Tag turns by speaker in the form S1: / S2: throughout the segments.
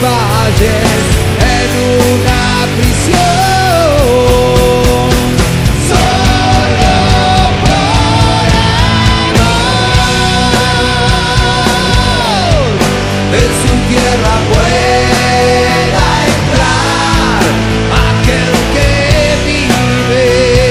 S1: valles en una prisión. Solo por amor en su tierra pueda entrar aquel que vive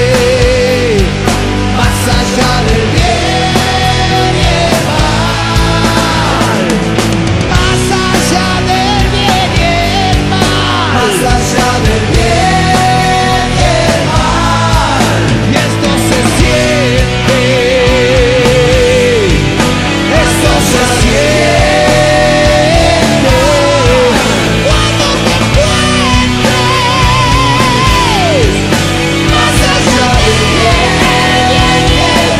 S1: más allá del bien y el mal, más allá del bien y el mal, más allá del bien y el mal. Y esto se siente, esto se siente cuando te encuentres más allá del bien y el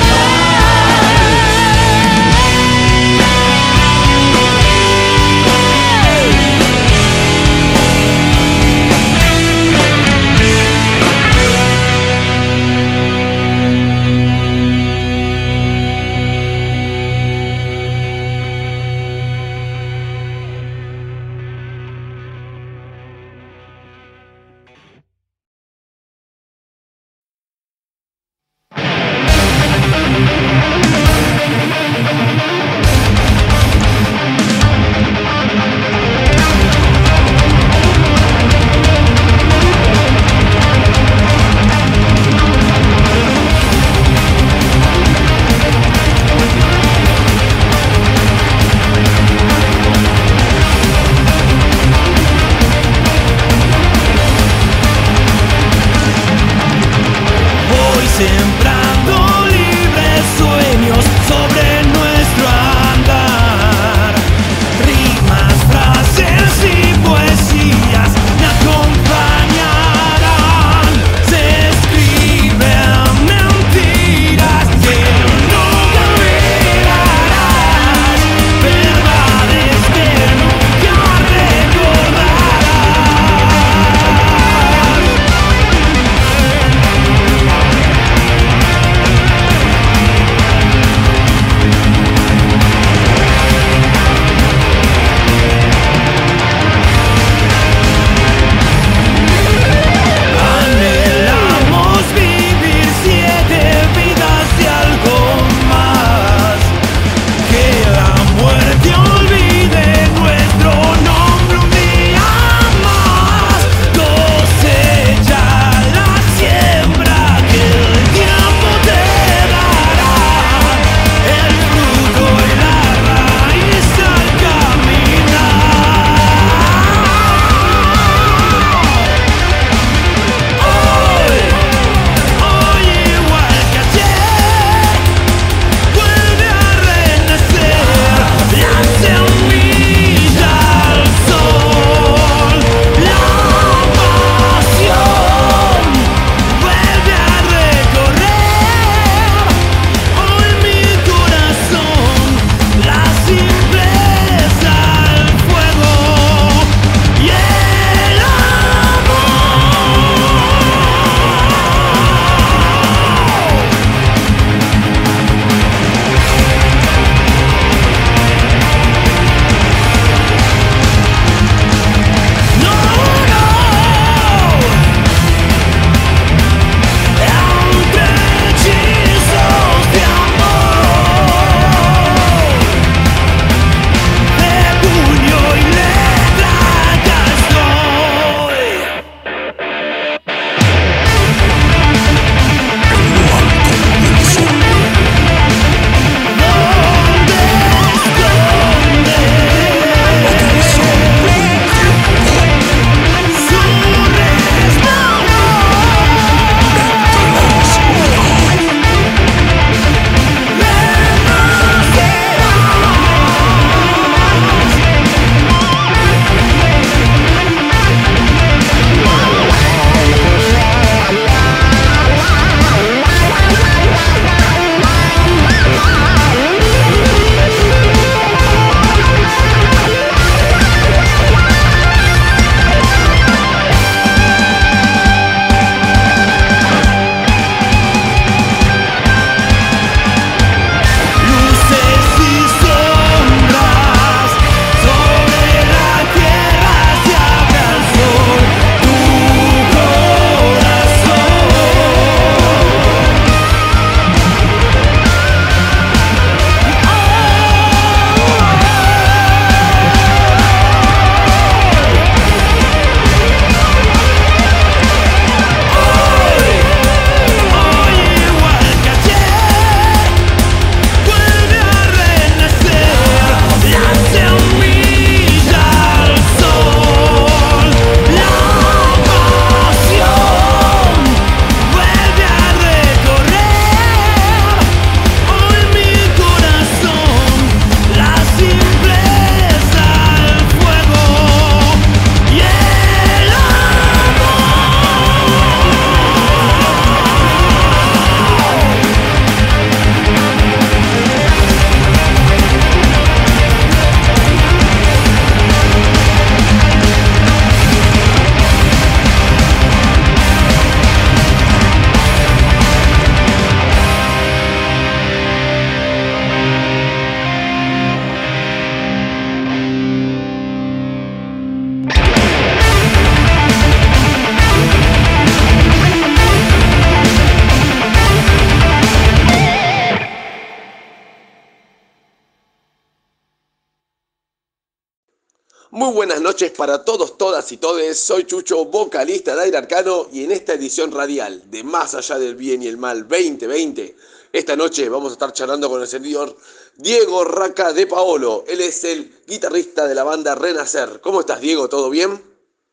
S2: sembrando libres sueños sobre nuestro andar. Rimas, frases y poesías me acompañarán. Se escriben mentiras que nunca olvidarás, verdades que nunca recordarás.
S3: Muy buenas noches para todos, todas y todes. Soy Chucho, vocalista de Aire Arcano, y en esta edición radial de Más Allá del Bien y el Mal 2020, esta noche vamos a estar charlando con el señor Diego Raca de Paolo. Él es el guitarrista de la banda Renacer. ¿Cómo estás, Diego? ¿Todo bien?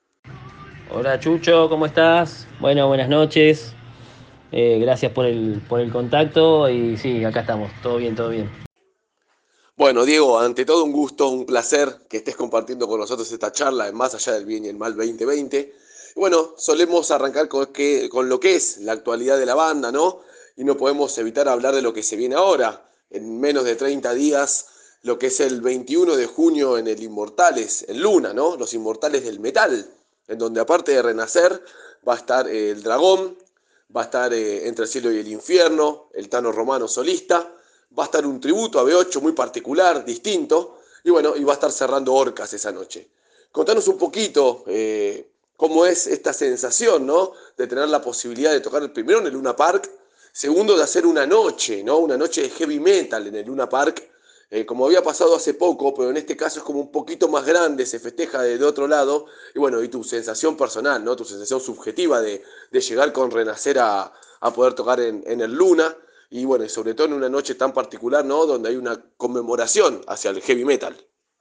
S4: Hola Chucho, ¿cómo estás? Bueno, buenas noches. Gracias por el contacto y sí, acá estamos. Todo bien, todo bien.
S3: Bueno, Diego, ante todo un gusto, un placer que estés compartiendo con nosotros esta charla en Más Allá del Bien y el Mal 2020. Y bueno, solemos arrancar con lo que es la actualidad de la banda, ¿no? Y no podemos evitar hablar de lo que se viene ahora. En menos de 30 días, lo que es el 21 de junio en el Inmortales, en Luna, ¿no? Los Inmortales del Metal, en donde aparte de Renacer va a estar el Dragón, va a estar Entre el Cielo y el Infierno, el Tano Romano solista. Va a estar un tributo a B8 muy particular, distinto, y bueno, y va a estar cerrando Orcas esa noche. Contanos un poquito cómo es esta sensación, ¿no? De tener la posibilidad de tocar primero en el Luna Park, segundo de hacer una noche, ¿no? Una noche de heavy metal en el Luna Park, como había pasado hace poco, pero en este caso es como un poquito más grande, se festeja de otro lado, y bueno, y tu sensación personal, ¿no? Tu sensación subjetiva de llegar con Renacer a poder tocar en el Luna. Y bueno, y sobre todo en una noche tan particular, ¿no? Donde hay una conmemoración hacia el heavy metal.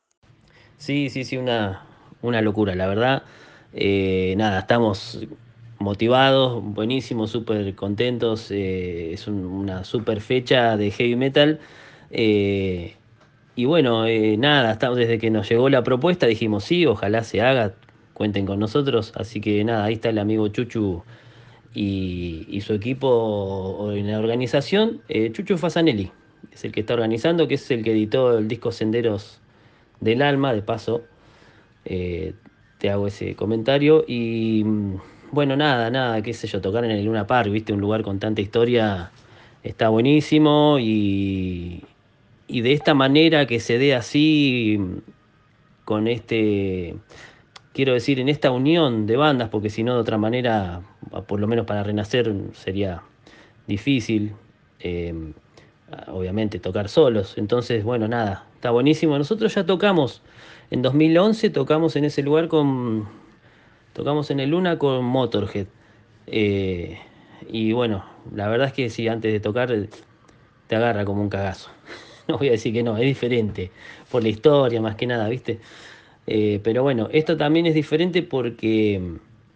S4: Sí, sí, sí, una locura, la verdad. Nada, estamos motivados, buenísimos, súper contentos. Es una súper fecha de heavy metal. Eh, y bueno, nada, estamos, desde que nos llegó la propuesta dijimos sí, ojalá se haga, cuenten con nosotros. Así que nada, ahí está el amigo Chuchu y su equipo en la organización. Chucho Fasanelli es el que está organizando, que es el que editó el disco Senderos del Alma, de paso. eh, Te hago ese comentario. Y bueno, nada, qué sé yo, tocar en el Luna Park, viste, un lugar con tanta historia, está buenísimo. Y de esta manera que se dé así, con quiero decir, en esta unión de bandas, porque si no de otra manera, por lo menos para Renacer sería difícil, eh, obviamente tocar solos. Entonces, bueno, nada, está buenísimo. Nosotros ya tocamos, en 2011 tocamos en ese lugar tocamos en el Luna con Motorhead. Eh, y bueno, la verdad es que sí, antes de tocar te agarra como un cagazo. No voy a decir que no, es diferente, por la historia más que nada, ¿viste? Pero bueno, esto también es diferente porque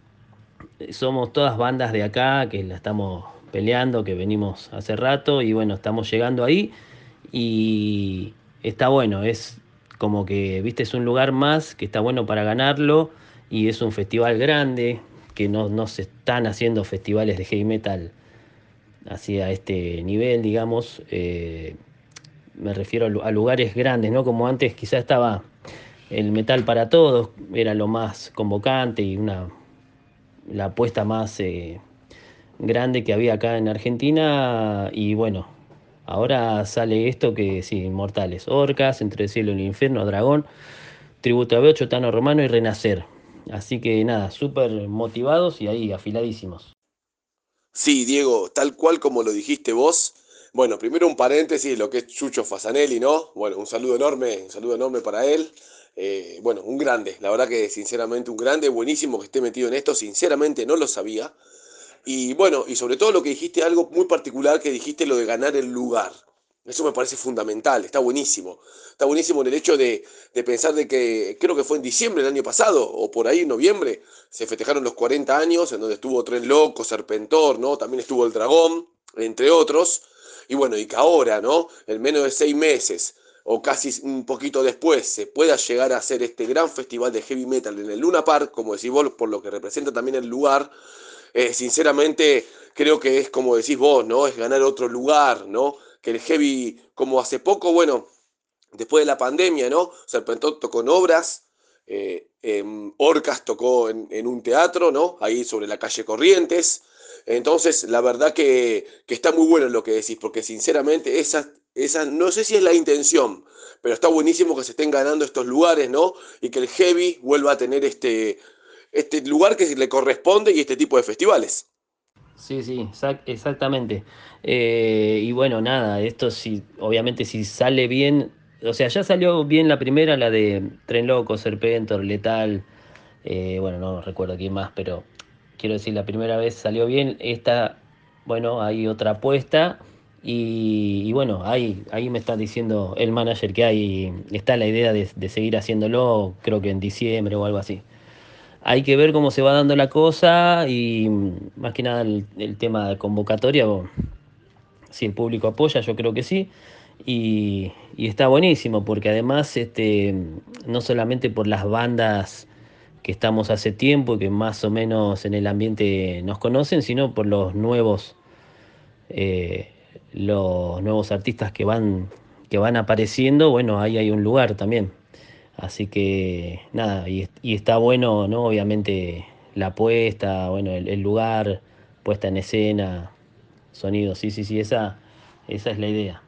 S4: somos todas bandas de acá que la estamos peleando, que venimos hace rato y bueno, estamos llegando ahí y está bueno, es como que, viste, es un lugar más que está bueno para ganarlo y es un festival grande, que no se están haciendo festivales de heavy metal así a este nivel, digamos. Me refiero a lugares grandes, ¿no? Como antes quizás estaba el Metal para Todos, era lo más convocante y la apuesta más grande que había acá en Argentina. Y bueno, ahora sale esto que sí, Inmortales, Orcas, Entre el Cielo y el Infierno, Dragón, Tributo a B8, Tano Romano y Renacer. Así que nada, súper motivados y ahí afiladísimos.
S3: Sí, Diego, tal cual como lo dijiste vos. Bueno, primero un paréntesis, lo que es Chucho Fasanelli, ¿no? Bueno, un saludo enorme para él. Bueno, un grande, la verdad que sinceramente un grande, buenísimo que esté metido en esto, sinceramente no lo sabía. Y bueno, y sobre todo lo que dijiste, algo muy particular que dijiste, lo de ganar el lugar. Eso me parece fundamental, está buenísimo. Está buenísimo en el hecho de pensar de que, creo que fue en diciembre del año pasado, o por ahí en noviembre, se festejaron los 40 años, en donde estuvo Tren Loco, Serpentor, ¿no? También estuvo el Dragón, entre otros. Y bueno, y que ahora, ¿no? En menos de 6 meses, o casi un poquito después, se pueda llegar a hacer este gran festival de heavy metal en el Luna Park, como decís vos, por lo que representa también el lugar. Sinceramente, creo que es como decís vos, ¿no? Es ganar otro lugar, ¿no? Que el heavy, como hace poco, bueno, después de la pandemia, ¿no? Serpentor tocó en obras, Orcas tocó en un teatro, ¿no? Ahí sobre la calle Corrientes. Entonces, la verdad que está muy bueno lo que decís, porque sinceramente esa no sé si es la intención, pero está buenísimo que se estén ganando estos lugares, ¿no? Y que el heavy vuelva a tener este lugar que le corresponde y este tipo de festivales.
S4: Sí, sí, exactamente. Y bueno, nada, esto sí, obviamente si sale bien, o sea, ya salió bien la primera, la de Tren Loco, Serpentor, Letal, bueno, no recuerdo quién más, pero quiero decir, la primera vez salió bien. Esta, bueno, hay otra apuesta y bueno, ahí me está diciendo el manager que ahí está la idea de seguir haciéndolo, creo que en diciembre o algo así. Hay que ver cómo se va dando la cosa y más que nada el tema de convocatoria, o si el público apoya, yo creo que sí. Y está buenísimo porque además no solamente por las bandas que estamos hace tiempo y que más o menos en el ambiente nos conocen, sino por eh, los nuevos artistas que van apareciendo, bueno, ahí hay un lugar también. Así que nada, y está bueno, ¿no? Obviamente la apuesta, bueno, el lugar, puesta en escena, sonido, sí, sí, sí, esa es la idea.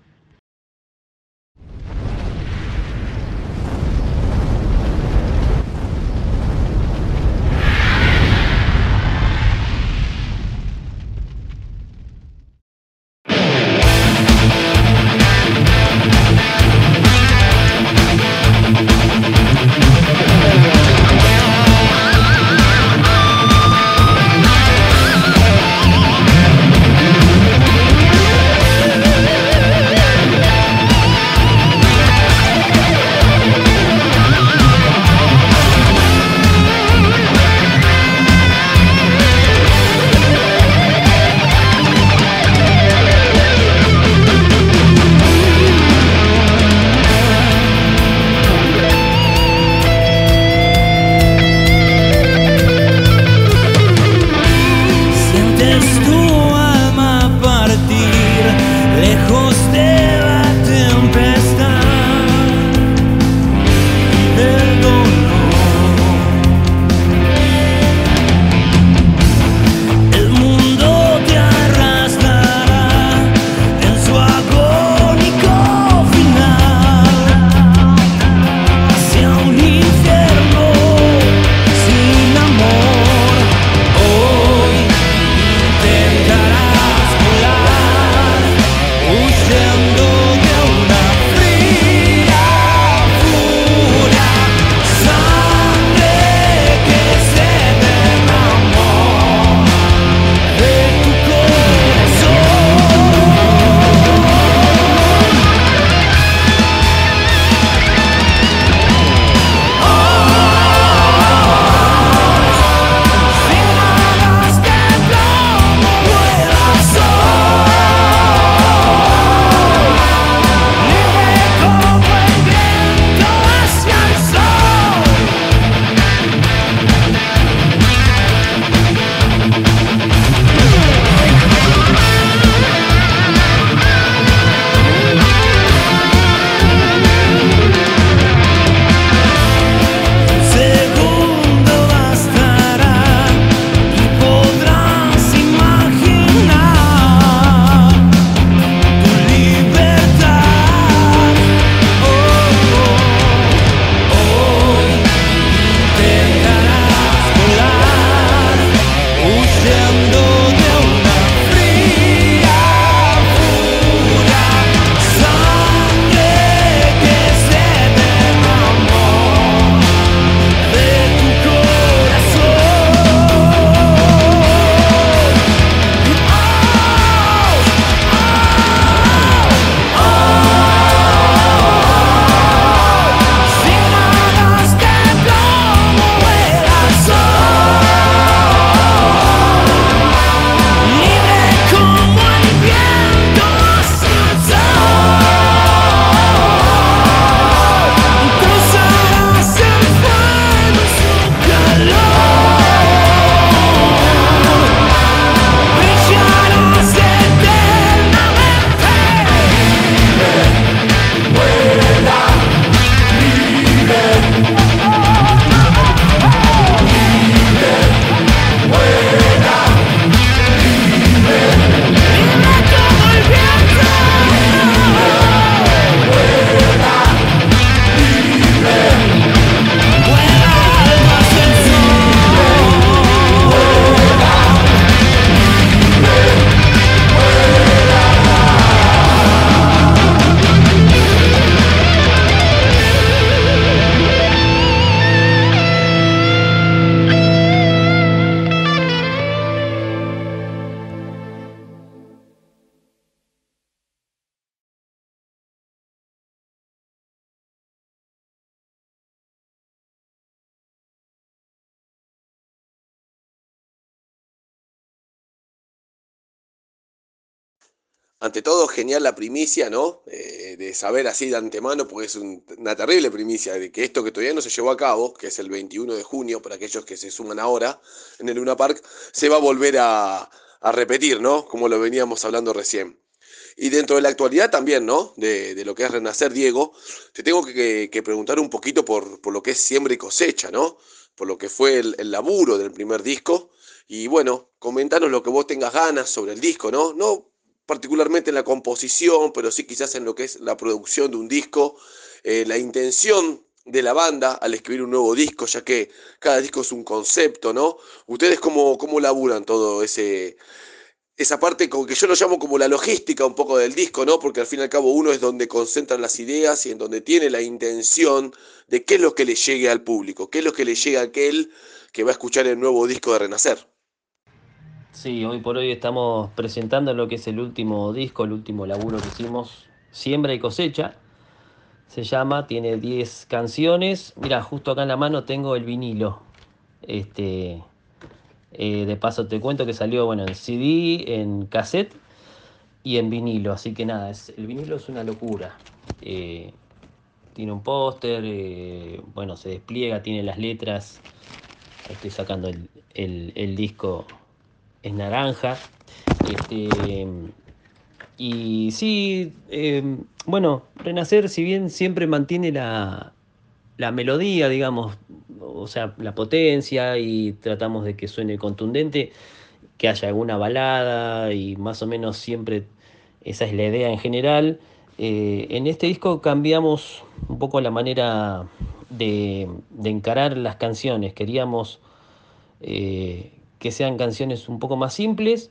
S3: ante todo, genial la primicia, ¿no? De saber así de antemano, porque es una terrible primicia, de que esto que todavía no se llevó a cabo, que es el 21 de junio, para aquellos que se suman ahora en el Luna Park, se va a volver a repetir, ¿no? Como lo veníamos hablando recién. Y dentro de la actualidad también, ¿no? De lo que es Renacer, Diego, te tengo que preguntar un poquito por lo que es siembra y cosecha, ¿no? Por lo que fue el laburo del primer disco. Y bueno, comentanos lo que vos tengas ganas sobre el disco, ¿no? No particularmente en la composición, pero sí quizás en lo que es la producción de un disco, la intención de la banda al escribir un nuevo disco, ya que cada disco es un concepto, ¿no? ¿Ustedes cómo laburan todo esa parte como que yo lo llamo como la logística un poco del disco, ¿no? Porque al fin y al cabo uno es donde concentran las ideas y en donde tiene la intención de qué es lo que le llegue al público, qué es lo que le llega a aquel que va a escuchar el nuevo disco de Renacer.
S4: Sí, hoy por hoy estamos presentando lo que es el último disco, el último laburo que hicimos, Siembra y Cosecha. Se llama, tiene 10 canciones. Mira, justo acá en la mano tengo el vinilo. Este, de paso te cuento que salió, bueno, en CD, en cassette y en vinilo. Así que nada, el vinilo es una locura. Eh, Tiene un póster, bueno, se despliega, tiene las letras. Estoy sacando el disco, es naranja. Este, y sí, bueno, Renacer, si bien siempre mantiene la melodía, digamos, o sea, la potencia y tratamos de que suene contundente, que haya alguna balada y más o menos siempre esa es la idea en general. En este disco cambiamos un poco la manera de encarar las canciones. Queríamos que sean canciones un poco más simples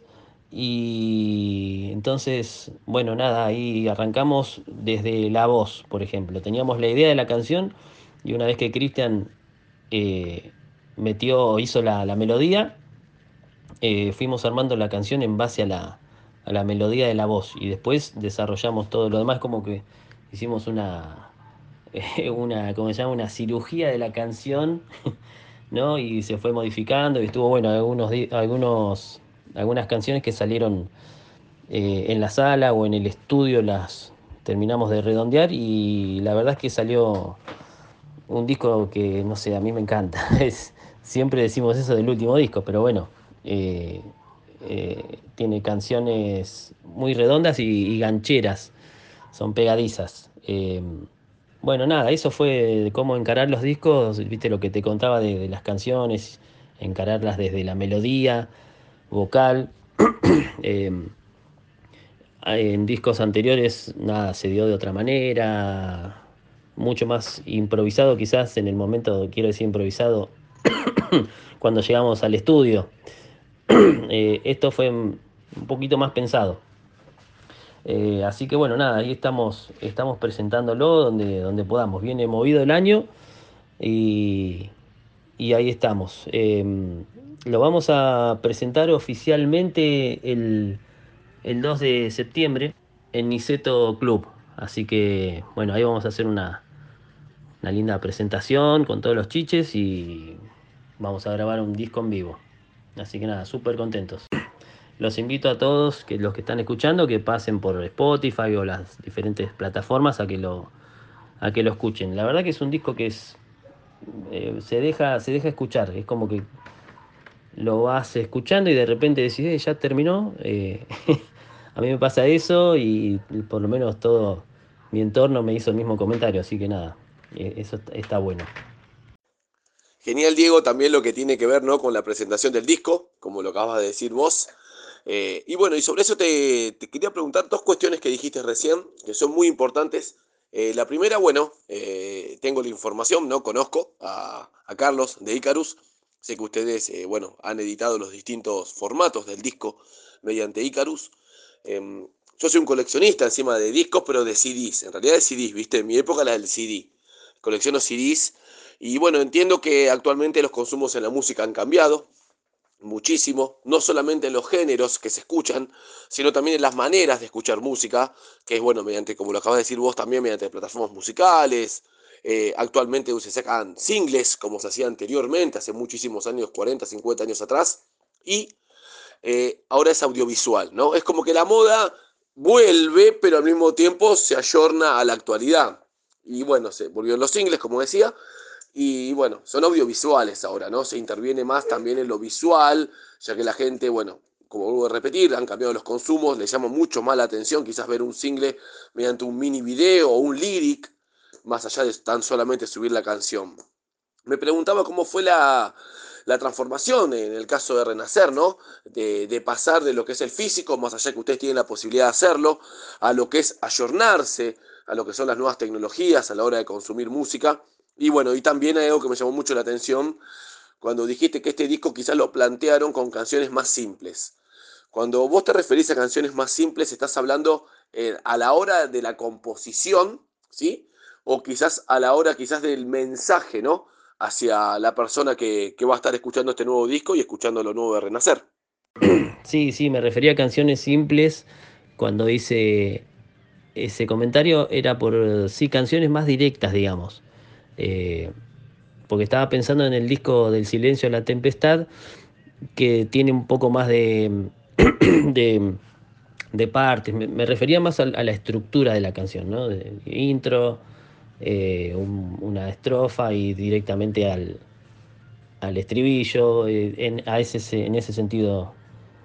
S4: y entonces, bueno, nada, ahí arrancamos desde la voz, por ejemplo. Teníamos la idea de la canción y una vez que Cristian eh, hizo la melodía, fuimos armando la canción en base a la melodía de la voz y después desarrollamos todo lo demás, como que hicimos ¿cómo se llama? Una cirugía de la canción, ¿no? Y se fue modificando y estuvo bueno, algunas canciones que salieron en la sala o en el estudio las terminamos de redondear y la verdad es que salió un disco que, no sé, a mí me encanta. Siempre decimos eso del último disco, pero bueno, eh, tiene canciones muy redondas y gancheras, son pegadizas. Bueno, nada, eso fue de cómo encarar los discos, viste lo que te contaba de las canciones, encararlas desde la melodía vocal. Eh, en discos anteriores, nada, se dio de otra manera, mucho más improvisado quizás en el momento, quiero decir improvisado, cuando llegamos al estudio. Esto fue un poquito más pensado. Así que bueno, nada, ahí estamos presentándolo donde podamos. Viene movido el año y, y ahí estamos. Lo vamos a presentar oficialmente el 2 de septiembre en Niceto Club. Así que bueno, ahí vamos a hacer una linda presentación con todos los chiches y vamos a grabar un disco en vivo. Así que nada, súper contentos. Los invito a todos, que los que están escuchando, que pasen por Spotify o las diferentes plataformas a que lo escuchen. La verdad que es un disco que se deja escuchar. Es como que lo vas escuchando y de repente decís, ya terminó. A mí me pasa eso y por lo menos todo mi entorno me hizo el mismo comentario. Así que nada, eso está bueno.
S3: Genial, Diego, también lo que tiene que ver, ¿no? Con la presentación del disco, como lo acabas de decir vos. Y bueno, y sobre eso te quería preguntar dos cuestiones que dijiste recién, que son muy importantes. La primera, bueno, tengo la información, ¿no? Conozco a Carlos de Icarus. Sé que ustedes, bueno, han editado los distintos formatos del disco mediante Icarus. Yo soy un coleccionista encima de discos, pero de CDs. En realidad de CDs, ¿viste? En mi época la del CD. Colecciono CDs. Y bueno, entiendo que actualmente los consumos en la música han cambiado muchísimo, no solamente en los géneros que se escuchan, sino también en las maneras de escuchar música, que es bueno, mediante, como lo acabas de decir vos, también mediante plataformas musicales. Actualmente se sacan singles, como se hacía anteriormente, hace muchísimos años, 40, 50 años atrás, y ahora es audiovisual, ¿no? Es como que la moda vuelve, pero al mismo tiempo se ayorna a la actualidad. Y bueno, se volvieron los singles, como decía, y bueno, son audiovisuales ahora, ¿no? Se interviene más también en lo visual, ya que la gente, bueno, como vuelvo a repetir, han cambiado los consumos, le llama mucho más la atención quizás ver un single mediante un mini video o un lyric, más allá de tan solamente subir la canción. Me preguntaba cómo fue la transformación en el caso de Renacer, ¿no? De pasar de lo que es el físico, más allá que ustedes tienen la posibilidad de hacerlo, a lo que es ayornarse, a lo que son las nuevas tecnologías a la hora de consumir música. Y bueno, y también hay algo que me llamó mucho la atención cuando dijiste que este disco quizás lo plantearon con canciones más simples. Cuando vos te referís a canciones más simples, estás hablando a la hora de la composición, ¿sí? O quizás a la hora quizás del mensaje, ¿no? Hacia la persona que va a estar escuchando este nuevo disco y escuchando lo nuevo de Renacer.
S4: Sí, sí, me refería a canciones simples cuando hice ese comentario, era por, sí, canciones más directas, digamos. Eh, Porque estaba pensando en el disco del Silencio a la Tempestad, que tiene un poco más de, de partes. Me refería más a la estructura de la canción, ¿no? De intro, una estrofa y directamente al estribillo. En ese sentido,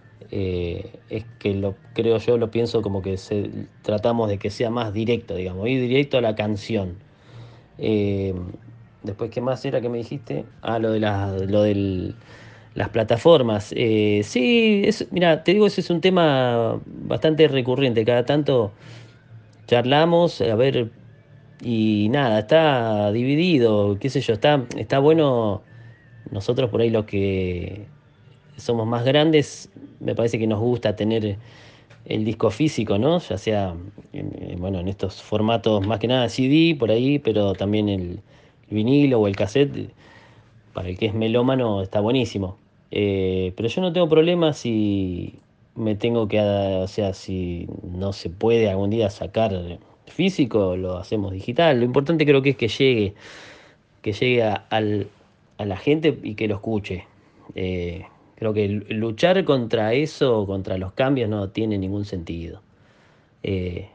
S4: es que lo creo yo, lo pienso como que tratamos de que sea más directo, digamos, ir directo a la canción. Eh, Después, ¿qué más era que me dijiste? Ah, lo de las plataformas. Sí, mira, te digo, ese es un tema bastante recurrente. Cada tanto charlamos, a ver, y nada, está dividido, qué sé yo, está bueno. Nosotros por ahí los que somos más grandes, me parece que nos gusta tener el disco físico, ¿no? Ya sea, bueno, en estos formatos más que nada CD por ahí, pero también el vinilo o el cassette, para el que es melómano, está buenísimo. Pero yo no tengo problema si me tengo que, o sea, si no se puede algún día sacar físico, lo hacemos digital. Lo importante creo que es que llegue a la gente y que lo escuche. Creo que luchar contra eso, contra los cambios, no tiene ningún sentido. Eh,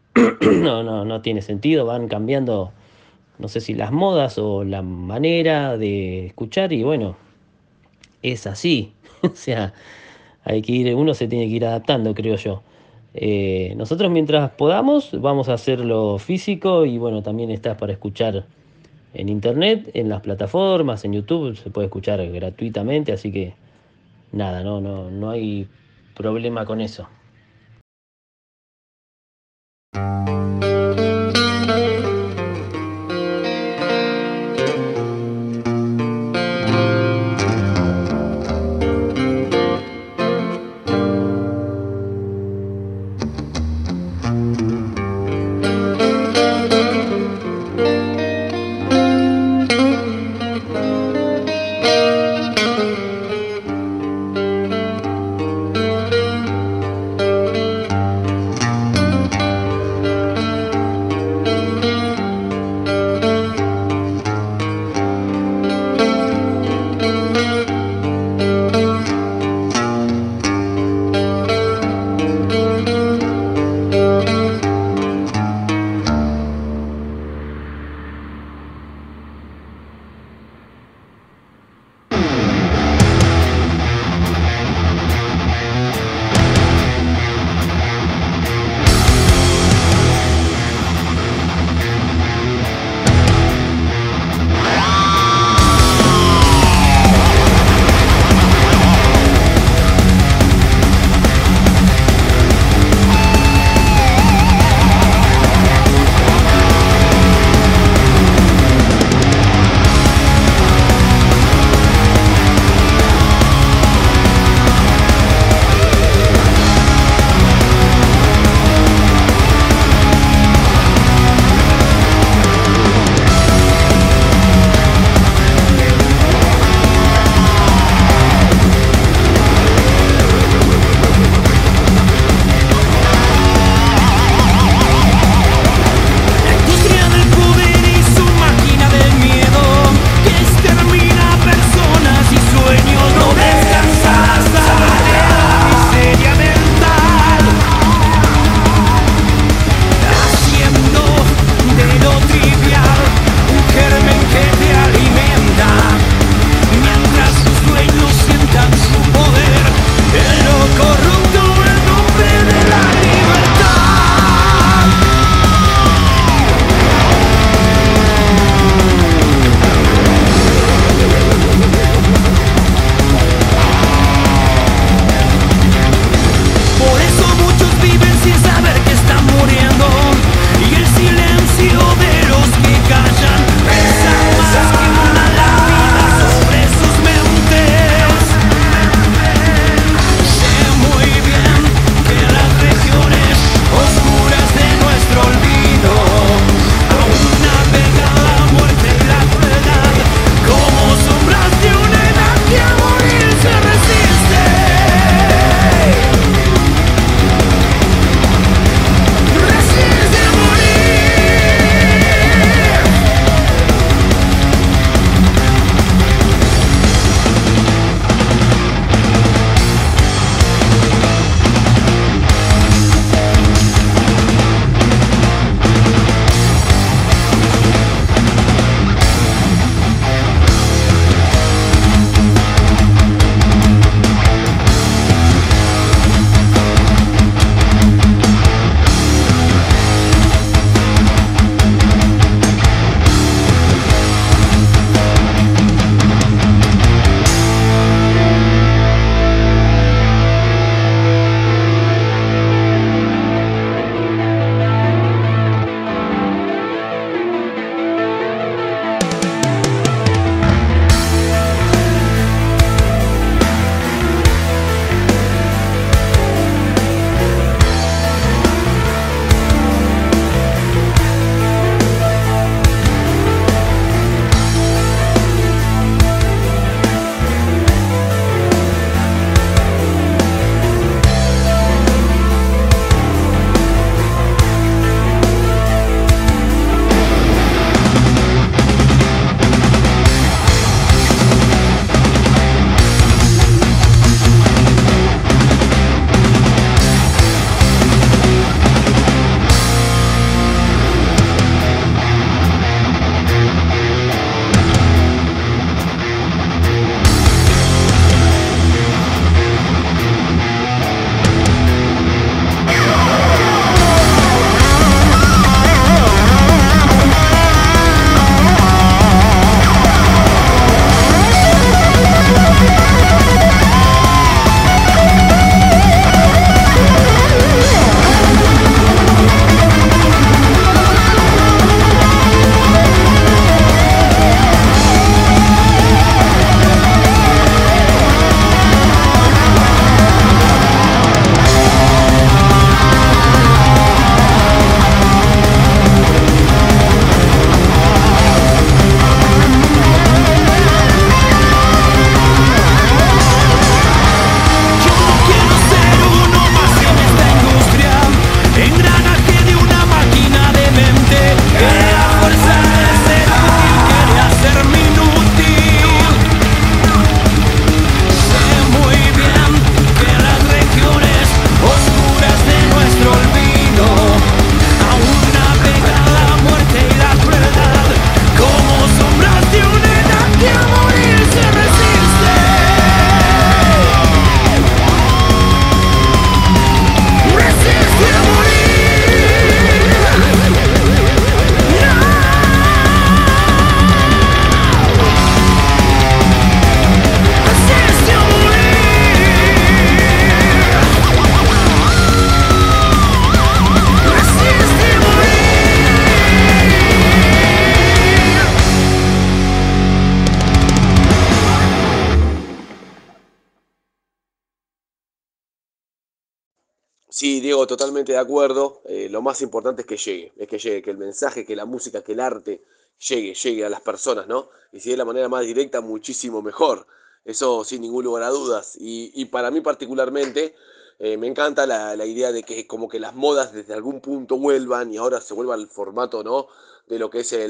S4: no tiene sentido, van cambiando, no sé si las modas o la manera de escuchar y bueno, es así. O sea, uno se tiene que ir adaptando, creo yo. Nosotros mientras podamos vamos a hacerlo físico y bueno, también está para escuchar en internet, en las plataformas, en YouTube, se puede escuchar gratuitamente, así que nada, no hay problema con eso.
S3: Sí, Diego, totalmente de acuerdo. Lo más importante es que llegue, que el mensaje, que la música, que el arte llegue a las personas, ¿no? Y si de la manera más directa, muchísimo mejor. Eso sin ningún lugar a dudas. Y para mí particularmente, me encanta la idea de que como que las modas desde algún punto vuelvan y ahora se vuelva al formato, ¿no? De lo que es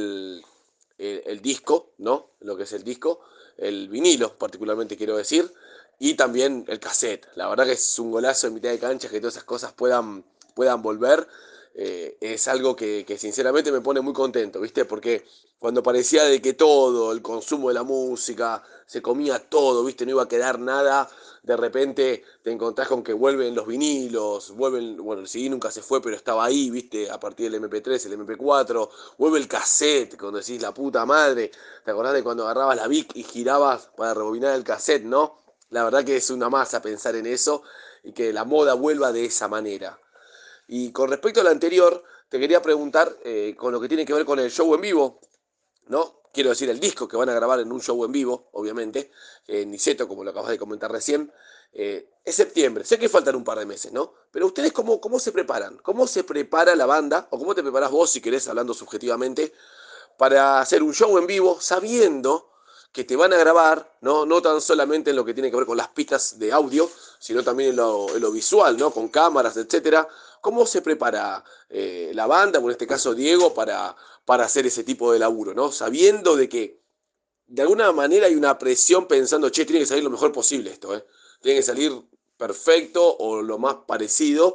S3: el disco, ¿no? Lo que es el disco, el vinilo particularmente quiero decir y también el cassette. La verdad que es un golazo en mitad de cancha que todas esas cosas puedan volver. Es algo que sinceramente me pone muy contento, ¿viste? Porque cuando parecía de que todo, el consumo de la música, se comía todo, ¿viste? No iba a quedar nada. De repente te encontrás con que vuelven los vinilos, bueno, el CD nunca se fue, pero estaba ahí, ¿viste? A partir del MP3, el MP4, vuelve el cassette, cuando decís la puta madre. ¿Te acordás de cuando agarrabas la Vic y girabas para rebobinar el cassette, no? La verdad que es una masa pensar en eso y que la moda vuelva de esa manera. Y con respecto a lo anterior, te quería preguntar con lo que tiene que ver con el show en vivo, ¿no? Quiero decir, el disco que van a grabar en un show en vivo, obviamente, en Niceto, como lo acabas de comentar recién. Es septiembre, sé que faltan un par de meses, ¿no? Pero ustedes, ¿cómo se preparan? ¿Cómo se prepara la banda? ¿O cómo te preparas vos, si querés, hablando subjetivamente, para hacer un show en vivo sabiendo que te van a grabar, ¿no? No tan solamente en lo que tiene que ver con las pistas de audio, sino también en lo visual, ¿no? Con cámaras, etcétera. ¿Cómo se prepara la banda, o en este caso Diego, para hacer ese tipo de laburo, ¿no? Sabiendo de que de alguna manera hay una presión pensando, che, tiene que salir lo mejor posible esto, ¿eh? Tiene que salir perfecto o lo más parecido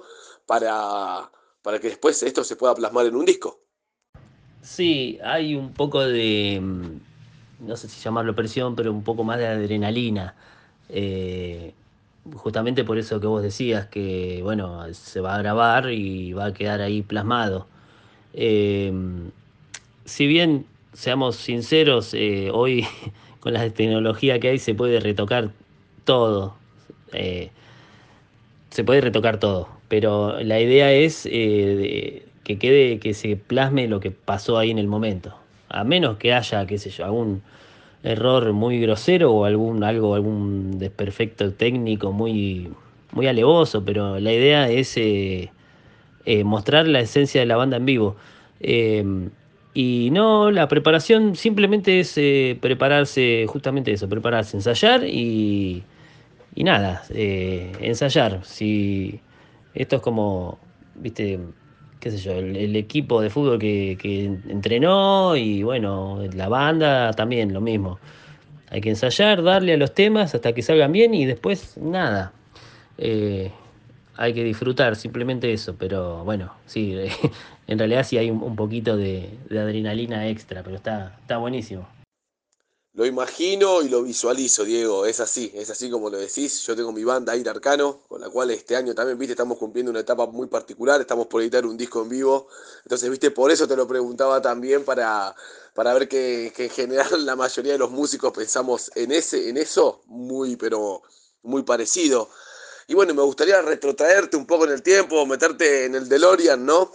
S3: para que después esto se pueda plasmar en un disco.
S4: Sí, hay un poco de, no sé si llamarlo presión, pero un poco más de adrenalina. Eh, Justamente por eso que vos decías, que bueno, se va a grabar y va a quedar ahí plasmado. Eh, si bien, seamos sinceros, hoy con la tecnología que hay se puede retocar todo. Eh, Se puede retocar todo, pero la idea es que quede, que se plasme lo que pasó ahí en el momento. A menos que haya, qué sé yo, algún error muy grosero o algún desperfecto técnico muy alevoso, pero la idea es mostrar la esencia de la banda en vivo. Eh, y no, la preparación simplemente es prepararse, justamente eso, prepararse, ensayar y nada, ensayar. Si esto es como, viste, qué sé yo, el equipo de fútbol que entrenó y bueno, la banda también lo mismo. Hay que ensayar, darle a los temas hasta que salgan bien y después nada. Eh, Hay que disfrutar, simplemente eso, pero bueno, sí, en realidad sí hay un poquito de adrenalina extra, pero está buenísimo.
S3: Lo imagino y lo visualizo, Diego. Es así como lo decís. Yo tengo mi banda Aire Arcano, con la cual este año también, viste, estamos cumpliendo una etapa muy particular. Estamos por editar un disco en vivo. Entonces, viste, por eso te lo preguntaba también para ver que en general la mayoría de los músicos pensamos en eso, pero muy parecido. Y bueno, me gustaría retrotraerte un poco en el tiempo, meterte en el DeLorean, ¿no?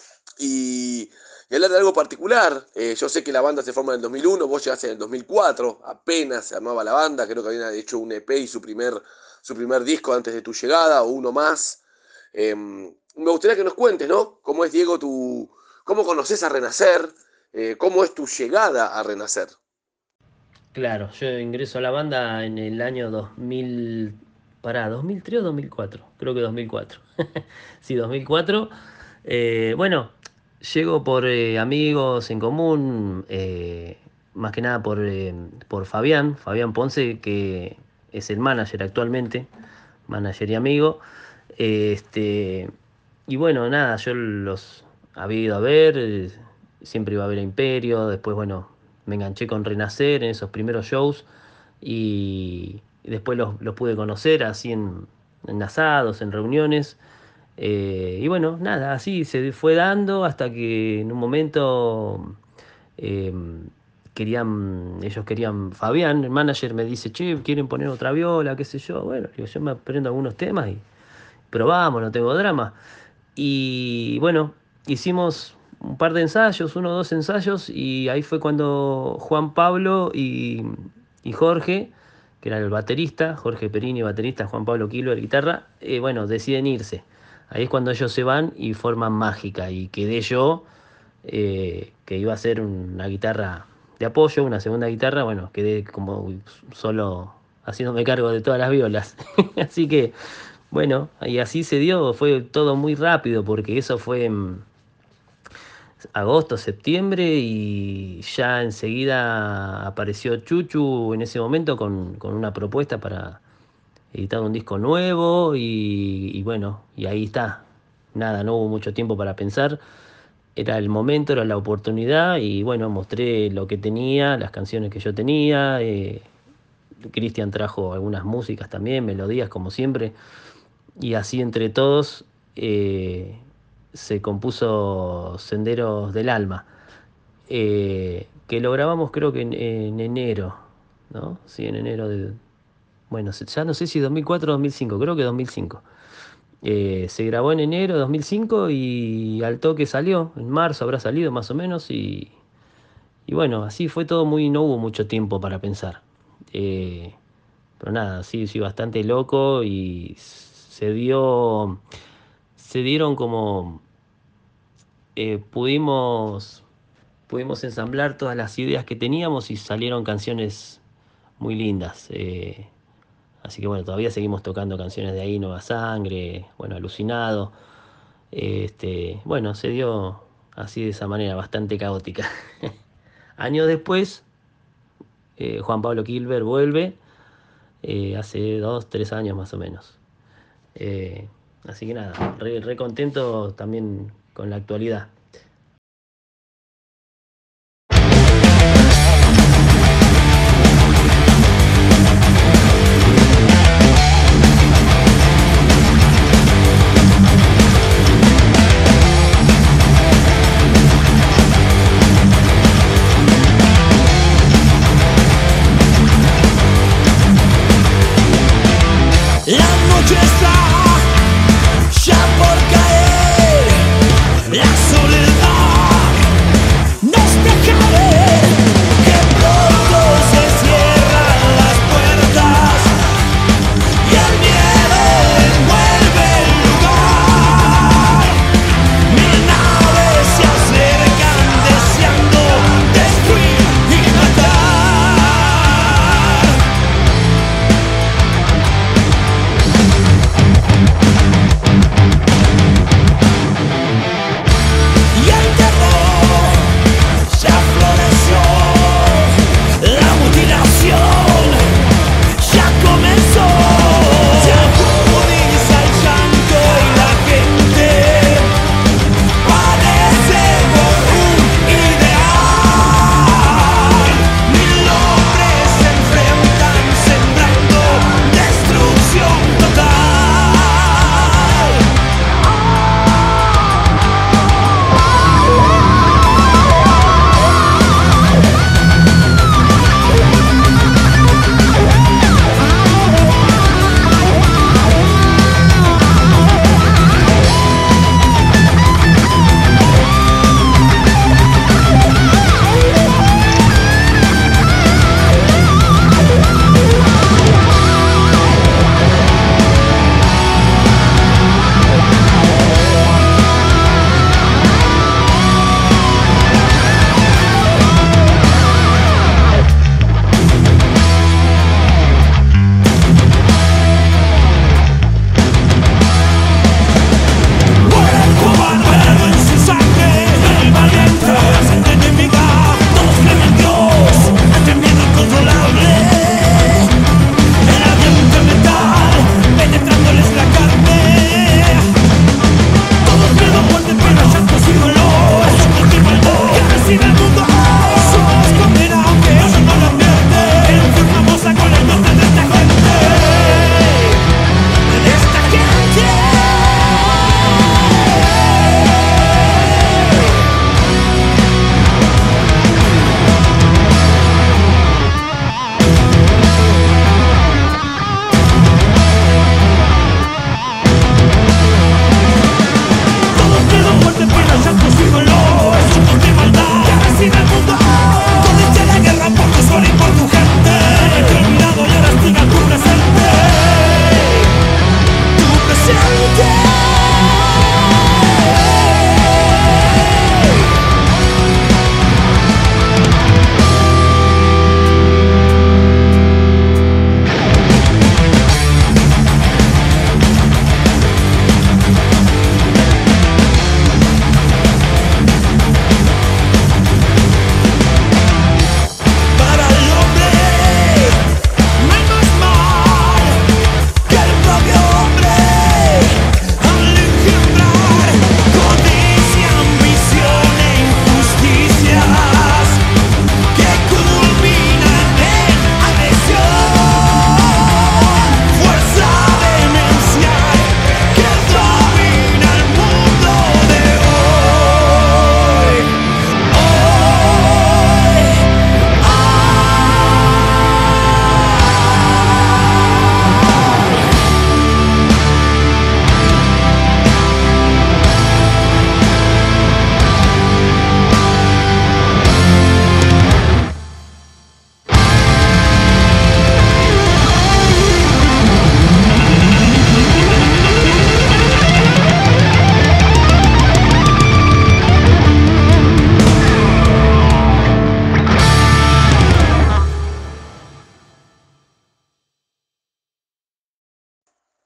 S3: Y hablar de algo particular. Yo sé que la banda se forma en el 2001, vos llegaste en el 2004, apenas se armaba la banda, creo que habían hecho un EP y su primer disco antes de tu llegada, o uno más. Me gustaría que nos cuentes, ¿no? ¿Cómo es, Diego, cómo conoces a Renacer? ¿Cómo es tu llegada a Renacer?
S4: Claro, yo ingreso a la banda en el año 2000, pará, 2003 o 2004, creo que 2004. Sí, 2004. Bueno, llego por amigos en común, más que nada por Fabián Ponce, que es el manager actualmente, manager y amigo. Este, y bueno, nada, yo los había ido a ver, siempre iba a ver a Imperio, después, bueno, me enganché con Renacer en esos primeros shows y después los pude conocer así en asados, en reuniones. Y bueno, nada, así se fue dando hasta que en un momento eh, ellos querían, Fabián, el manager, me dice, che, quieren poner otra viola, qué sé yo. Bueno, digo, yo me aprendo algunos temas y probamos, no tengo drama. Y bueno, hicimos un par de ensayos, uno o dos ensayos, y ahí fue cuando Juan Pablo y Jorge, que era el baterista, Jorge Perini, baterista, Juan Pablo Quilo, guitarra, bueno, deciden irse. Ahí es cuando ellos se van y forman Mágica, y quedé yo, que iba a ser una guitarra de apoyo, una segunda guitarra. Bueno, quedé como solo haciéndome cargo de todas las violas. Así que, bueno, y así se dio, fue todo muy rápido, porque eso fue en agosto, septiembre, y ya enseguida apareció Chuchu en ese momento con una propuesta para editar un disco nuevo, y bueno, y ahí está. Nada, no hubo mucho tiempo para pensar. Era el momento, era la oportunidad, y bueno, mostré lo que tenía, las canciones que yo tenía. Cristian trajo algunas músicas también, melodías como siempre, y así entre todos se compuso Senderos del Alma, que lo grabamos creo que en enero, ¿no? Sí, en enero de... Bueno, ya no sé si 2004 o 2005, creo que 2005. Se grabó en enero de 2005 y al toque salió, en marzo habrá salido más o menos, y bueno, así fue todo muy, no hubo mucho tiempo para pensar. Eh, pero nada, sí, sí, bastante loco, y se dieron como, pudimos ensamblar todas las ideas que teníamos y salieron canciones muy lindas. Así que bueno, todavía seguimos tocando canciones de ahí, Nueva Sangre, bueno, Alucinado. Bueno, se dio así de esa manera, bastante caótica. Años después, Juan Pablo Kilber vuelve, hace 2, 3 años más o menos. Eh, Así que nada, re contento también con la actualidad.
S2: La noche está ya por caer, la soledad nos deja ver que pronto se cierran las puertas y el miedo envuelve el lugar. Mil naves se acercan deseando destruir y matar.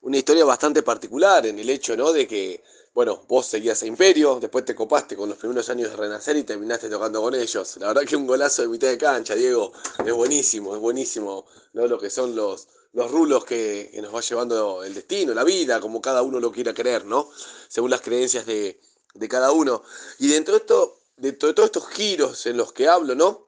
S3: una historia bastante particular en el hecho, ¿no? De que, bueno, vos seguías a Imperio, después te copaste con los primeros años de Renacer y terminaste tocando con ellos. La verdad que un golazo de mitad de cancha, Diego, es buenísimo, ¿no? Lo que son los rulos que nos va llevando el destino, la vida, como cada uno lo quiera creer, ¿no? Según las creencias de cada uno. Y dentro de todos estos giros en los que hablo, ¿no?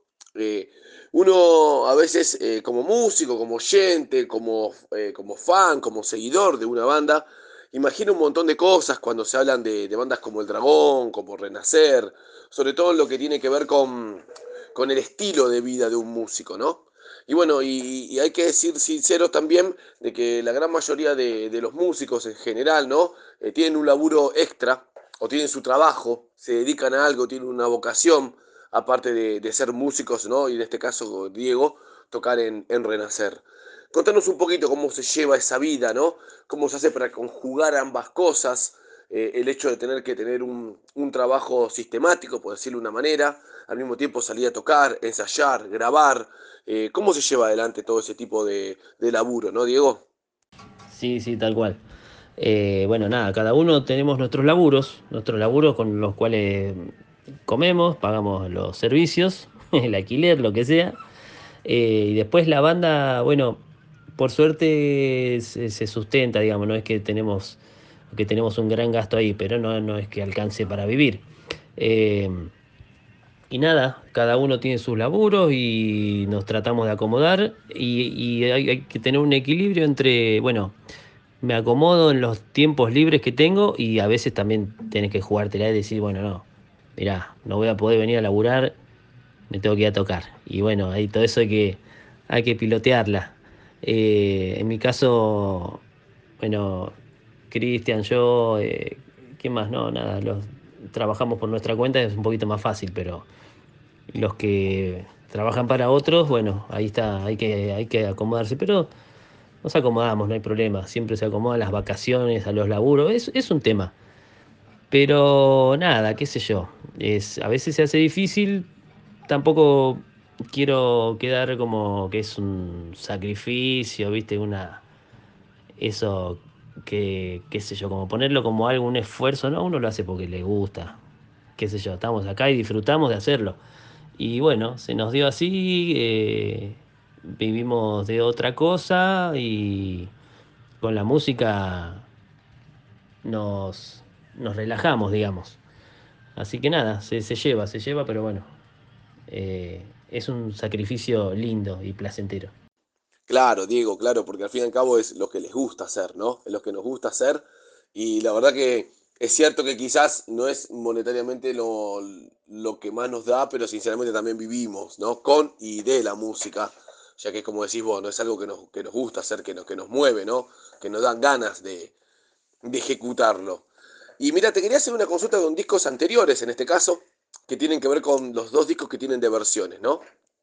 S3: Uno a veces como músico, como oyente, como fan, como seguidor de una banda, imagina un montón de cosas cuando se hablan de bandas como El Dragón, como Renacer, sobre todo en lo que tiene que ver con el estilo de vida de un músico, ¿no? Y bueno, y hay que decir sincero también de que la gran mayoría de los músicos en general, ¿no? Tienen un laburo extra o tienen su trabajo, se dedican a algo, tienen una vocación aparte de ser músicos, ¿no? Y en este caso, Diego, tocar en Renacer. Contanos un poquito cómo se lleva esa vida, ¿no? Cómo se hace para conjugar ambas cosas, el hecho de tener que tener un trabajo sistemático, por decirlo de una manera, al mismo tiempo salir a tocar, ensayar, grabar. ¿Cómo se lleva adelante todo ese tipo de laburo, ¿no, Diego?
S4: Sí, sí, tal cual. Bueno, nada, cada uno tenemos nuestros laburos con los cuales comemos, pagamos los servicios, el alquiler, lo que sea. Y después la banda, bueno, por suerte se sustenta, digamos, no es que tenemos un gran gasto ahí, pero no es que alcance para vivir. Eh, y nada, cada uno tiene sus laburos y nos tratamos de acomodar y hay que tener un equilibrio entre, bueno, me acomodo en los tiempos libres que tengo y a veces también tenés que jugártela y decir, bueno, no, mirá, no voy a poder venir a laburar, me tengo que ir a tocar. Y bueno, ahí todo eso hay que pilotearla. En mi caso, bueno, Cristian, yo, ¿qué más? No, nada, trabajamos por nuestra cuenta, es un poquito más fácil, pero los que trabajan para otros, bueno, ahí está, hay que acomodarse, pero nos acomodamos, no hay problema, siempre se acomodan las vacaciones, a los laburos, es un tema. Pero nada, qué sé yo, a veces se hace difícil, tampoco quiero quedar como que es un sacrificio, ¿viste? Eso qué sé yo, como ponerlo como algo, un esfuerzo, no, uno lo hace porque le gusta, qué sé yo, estamos acá y disfrutamos de hacerlo. Y bueno, se nos dio así, vivimos de otra cosa y con la música nos, nos relajamos, digamos. Así que nada, se lleva, pero bueno, es un sacrificio lindo y placentero.
S3: Claro, Diego, claro, porque al fin y al cabo es lo que les gusta hacer, ¿no? Es lo que nos gusta hacer. Y la verdad que es cierto que quizás no es monetariamente lo que más nos da, pero sinceramente también vivimos, ¿no? Con y de la música, ya que como decís vos, no es algo que nos gusta hacer, que nos mueve, ¿no? Que nos dan ganas de ejecutarlo. Y mira, te quería hacer una consulta con discos anteriores, en este caso, que tienen que ver con los dos discos que tienen de versiones, ¿no?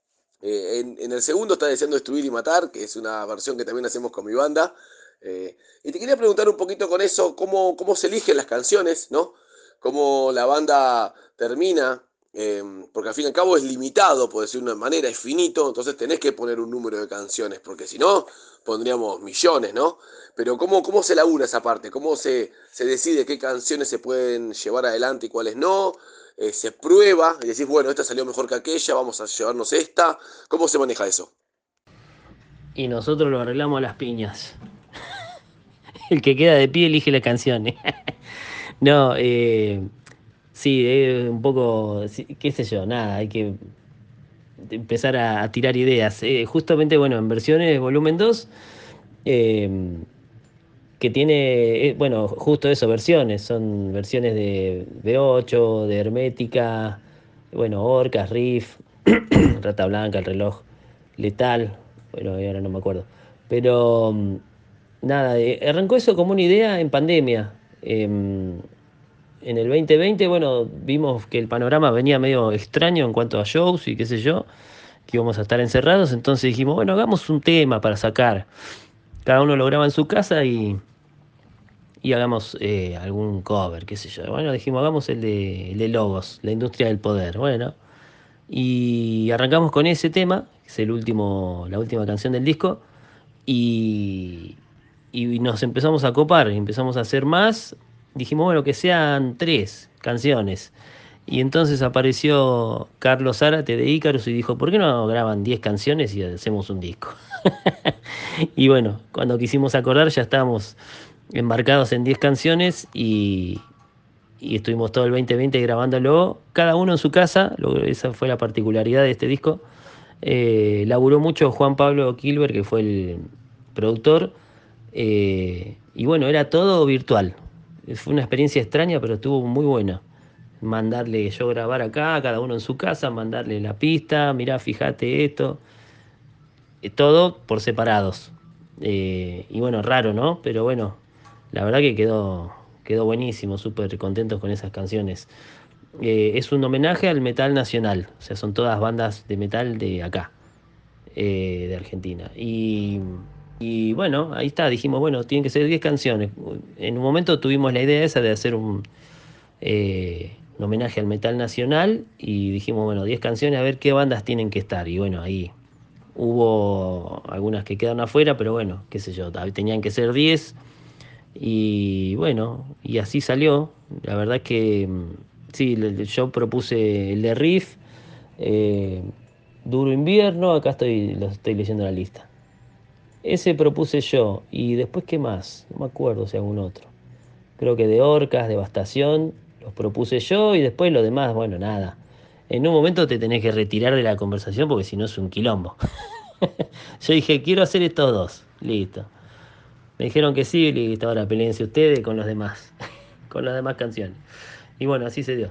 S3: En el segundo está Deseando Destruir y Matar, que es una versión que también hacemos con mi banda. Y te quería preguntar un poquito con eso, cómo se eligen las canciones, ¿no? Cómo la banda termina, porque al fin y al cabo es limitado, por decir de una manera, es finito, entonces tenés que poner un número de canciones, porque si no, pondríamos millones, ¿no? Pero cómo se labura esa parte, cómo se decide qué canciones se pueden llevar adelante y cuáles no, se prueba y decís, bueno, esta salió mejor que aquella, vamos a llevarnos esta. ¿Cómo se maneja eso?
S4: Y nosotros lo arreglamos a las piñas. El que queda de pie elige las canciones. No, sí, un poco, sí, qué sé yo, nada, hay que empezar a tirar ideas. Justamente, bueno, en versiones volumen 2 eh, que tiene, bueno, justo eso, versiones, son versiones de B8, de Hermética, bueno, Orcas, Riff, Rata Blanca, El Reloj, Letal, bueno, y ahora no me acuerdo. Pero nada, arrancó eso como una idea en pandemia. En el 2020, bueno, vimos que el panorama venía medio extraño en cuanto a shows y qué sé yo, que íbamos a estar encerrados, entonces dijimos, bueno, hagamos un tema para sacar. Cada uno lo graba en su casa y hagamos algún cover, qué sé yo. Bueno, dijimos, hagamos el de Logos, la industria del poder. Bueno, y arrancamos con ese tema, que es el último, la última canción del disco, y y nos empezamos a copar, empezamos a hacer más. Dijimos, bueno, que sean 3 canciones. Y entonces apareció Carlos Zárate de Ícaros y dijo, ¿por qué no graban 10 canciones y hacemos un disco? Y bueno, cuando quisimos acordar ya estábamos embarcados en 10 canciones y estuvimos todo el 2020 grabándolo, cada uno en su casa. Esa fue la particularidad de este disco. Laburó mucho Juan Pablo Kilber, que fue el productor, y bueno, era todo virtual. Fue una experiencia extraña, pero estuvo muy buena. Mandarle, yo grabar acá, cada uno en su casa, mandarle la pista, mirá, fíjate esto, todo por separados. Y bueno, raro, ¿no? Pero bueno, la verdad que quedó buenísimo, súper contentos con esas canciones. Es un homenaje al metal nacional, o sea, son todas bandas de metal de acá, de Argentina. Y bueno, ahí está, dijimos, bueno, tienen que ser 10 canciones. En un momento tuvimos la idea esa de hacer un homenaje al metal nacional y dijimos, bueno, 10 canciones, a ver qué bandas tienen que estar. Y bueno, ahí hubo algunas que quedaron afuera, pero bueno, qué sé yo, tenían que ser 10. Y bueno, y así salió. La verdad que sí, yo propuse el de Riff, Duro Invierno, acá lo estoy leyendo la lista. Ese propuse yo, y después, ¿qué más? No me acuerdo si algún otro. Creo que de Orcas, Devastación, los propuse yo, y después lo demás, bueno, nada. En un momento te tenés que retirar de la conversación porque si no es un quilombo. Yo dije, quiero hacer estos 2, listo. Me dijeron que sí, listo, ahora peleense ustedes con los demás, con las demás canciones. Y bueno, así se dio.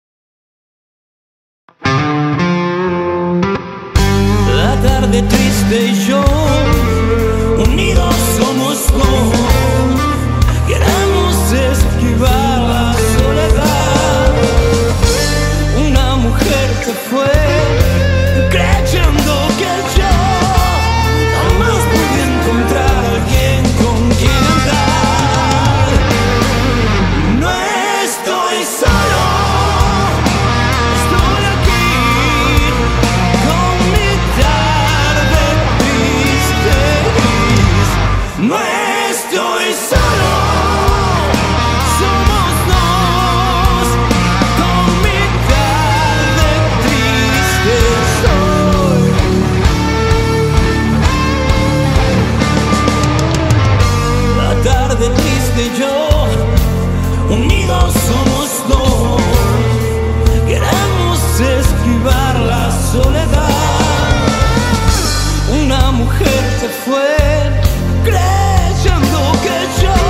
S2: La tarde triste y yo, unidos somos 2, queremos esquivar la soledad. Una mujer se fue, creyendo que yo jamás pude encontrar a alguien con quien andar. No estoy solo, estoy aquí con mi tarde triste gris. No estoy solo, somos 2 con mi tarde triste soy. La tarde triste y yo, unidos somos 2, queremos esquivar la soledad. Una mujer se fue, creyendo que yo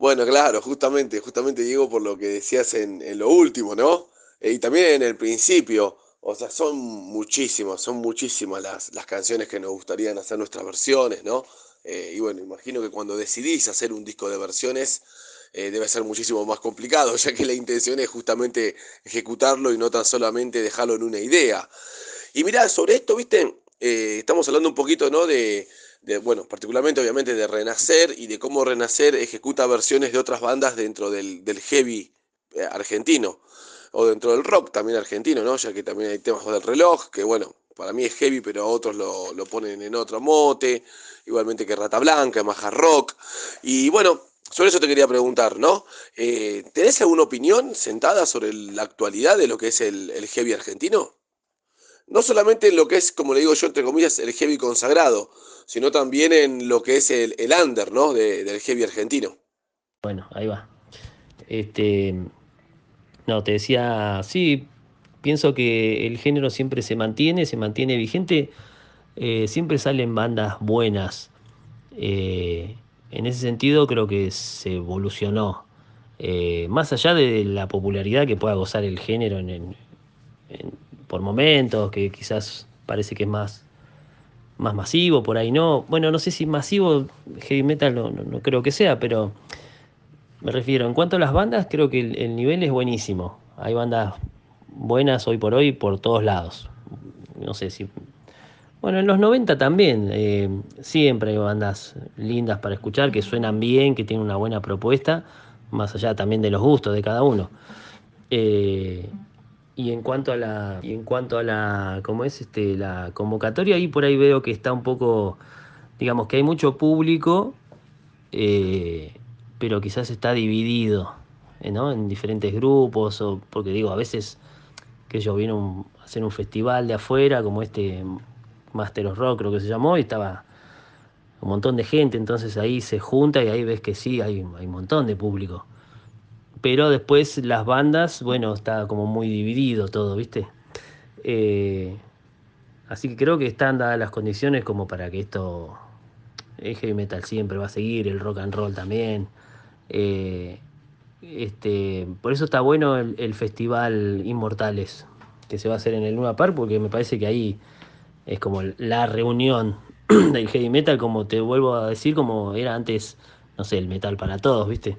S3: Bueno, claro, justamente Diego, por lo que decías en lo último, ¿no? Y también en el principio, o sea, son muchísimas las canciones que nos gustarían hacer nuestras versiones, ¿no? Y bueno, imagino que cuando decidís hacer un disco de versiones, debe ser muchísimo más complicado, ya que la intención es justamente ejecutarlo y no tan solamente dejarlo en una idea. Y mirá, sobre esto, viste, estamos hablando un poquito, ¿no? Bueno, particularmente obviamente de Renacer y de cómo Renacer ejecuta versiones de otras bandas dentro del heavy argentino, o dentro del rock también argentino, ¿no? Ya que también hay temas del reloj, que bueno, para mí es heavy, pero otros lo ponen en otro mote, igualmente que Rata Blanca, más hard rock. Y bueno, sobre eso te quería preguntar, ¿no? ¿Tenés alguna opinión sentada sobre la actualidad de lo que es el heavy argentino? No solamente en lo que es, como le digo yo, entre comillas, el heavy consagrado, sino también en lo que es el under, ¿no? Del heavy argentino.
S4: Bueno, ahí va. Este, no, te decía, sí, pienso que el género siempre se mantiene vigente, siempre salen bandas buenas. En ese sentido creo que se evolucionó. Más allá de la popularidad que pueda gozar el género en- por momentos, que quizás parece que es más masivo, por ahí no. Bueno, no sé si masivo, heavy metal no creo que sea, pero me refiero, en cuanto a las bandas, creo que el nivel es buenísimo. Hay bandas buenas hoy por todos lados. No sé si... Bueno, en los 90 también, siempre hay bandas lindas para escuchar, que suenan bien, que tienen una buena propuesta, más allá también de los gustos de cada uno. Eh, y en cuanto a la, ¿cómo es la convocatoria? Ahí por ahí veo que está un poco, digamos que hay mucho público, eh, pero quizás está dividido, ¿no? En diferentes grupos, o porque digo, a veces que yo vine a hacer un festival de afuera, como Master of Rock, creo que se llamó, y estaba un montón de gente, entonces ahí se junta y ahí ves que sí, hay un montón de público. Pero después las bandas, bueno, está como muy dividido todo, ¿viste? Eh, Así que creo que están dadas las condiciones como para que esto, el heavy metal siempre va a seguir, el rock and roll también. Eh, por eso está bueno el festival Inmortales, que se va a hacer en el Luna Park, porque me parece que ahí es como la reunión del heavy metal, como te vuelvo a decir, como era antes, no sé, el metal para todos, ¿viste?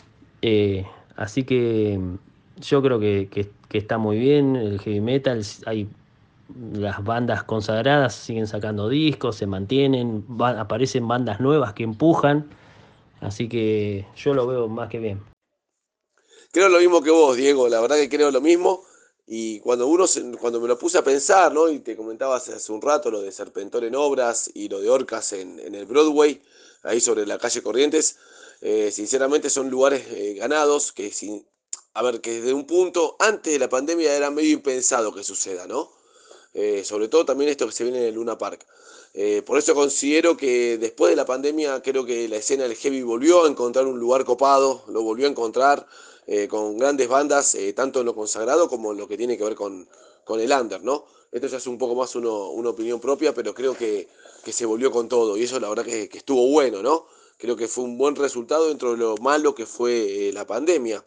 S4: Así que yo creo que está muy bien el heavy metal. Hay las bandas consagradas siguen sacando discos, se mantienen, aparecen bandas nuevas que empujan, así que yo lo veo más que bien.
S3: Creo lo mismo que vos, Diego, la verdad que creo lo mismo. Y cuando me lo puse a pensar, ¿no? Y te comentaba hace un rato lo de Serpentor en Obras y lo de Orcas en el Broadway, ahí sobre la calle Corrientes, sinceramente son lugares ganados a ver, que desde un punto antes de la pandemia era medio impensado que suceda, ¿no? Sobre todo también esto que se viene en el Luna Park. Por eso considero que después de la pandemia creo que la escena del heavy volvió a encontrar un lugar copado, lo volvió a encontrar con grandes bandas, tanto en lo consagrado como en lo que tiene que ver con el under, ¿no? Esto ya es un poco más una opinión propia, pero creo que se volvió con todo y eso la verdad que estuvo bueno, ¿no? Creo que fue un buen resultado dentro de lo malo que fue la pandemia.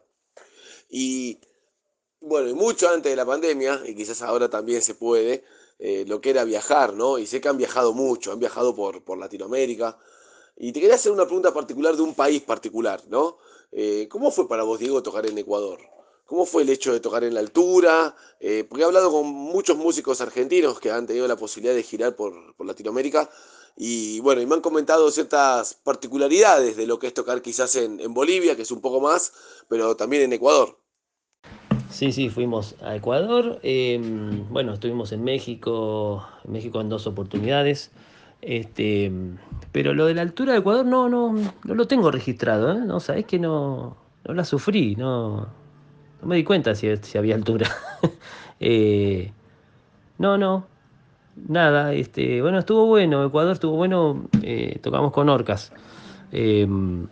S3: Y bueno, y mucho antes de la pandemia, y quizás ahora también se puede, lo que era viajar, ¿no? Y sé que han viajado mucho, han viajado por Latinoamérica. Y te quería hacer una pregunta particular de un país particular, ¿no? ¿Cómo fue para vos, Diego, tocar en Ecuador? ¿Cómo fue el hecho de tocar en la altura? Porque he hablado con muchos músicos argentinos que han tenido la posibilidad de girar por Latinoamérica. Y bueno, y me han comentado ciertas particularidades de lo que es tocar quizás en Bolivia, que es un poco más, pero también en Ecuador.
S4: Sí, sí, fuimos a Ecuador, bueno, estuvimos en México en dos oportunidades, este, pero lo de la altura de Ecuador no lo tengo registrado, ¿eh? No, sabés que no la sufrí, no me di cuenta si había altura. Eh, no, nada, bueno, estuvo bueno, Ecuador estuvo bueno, tocamos con Orcas. Em,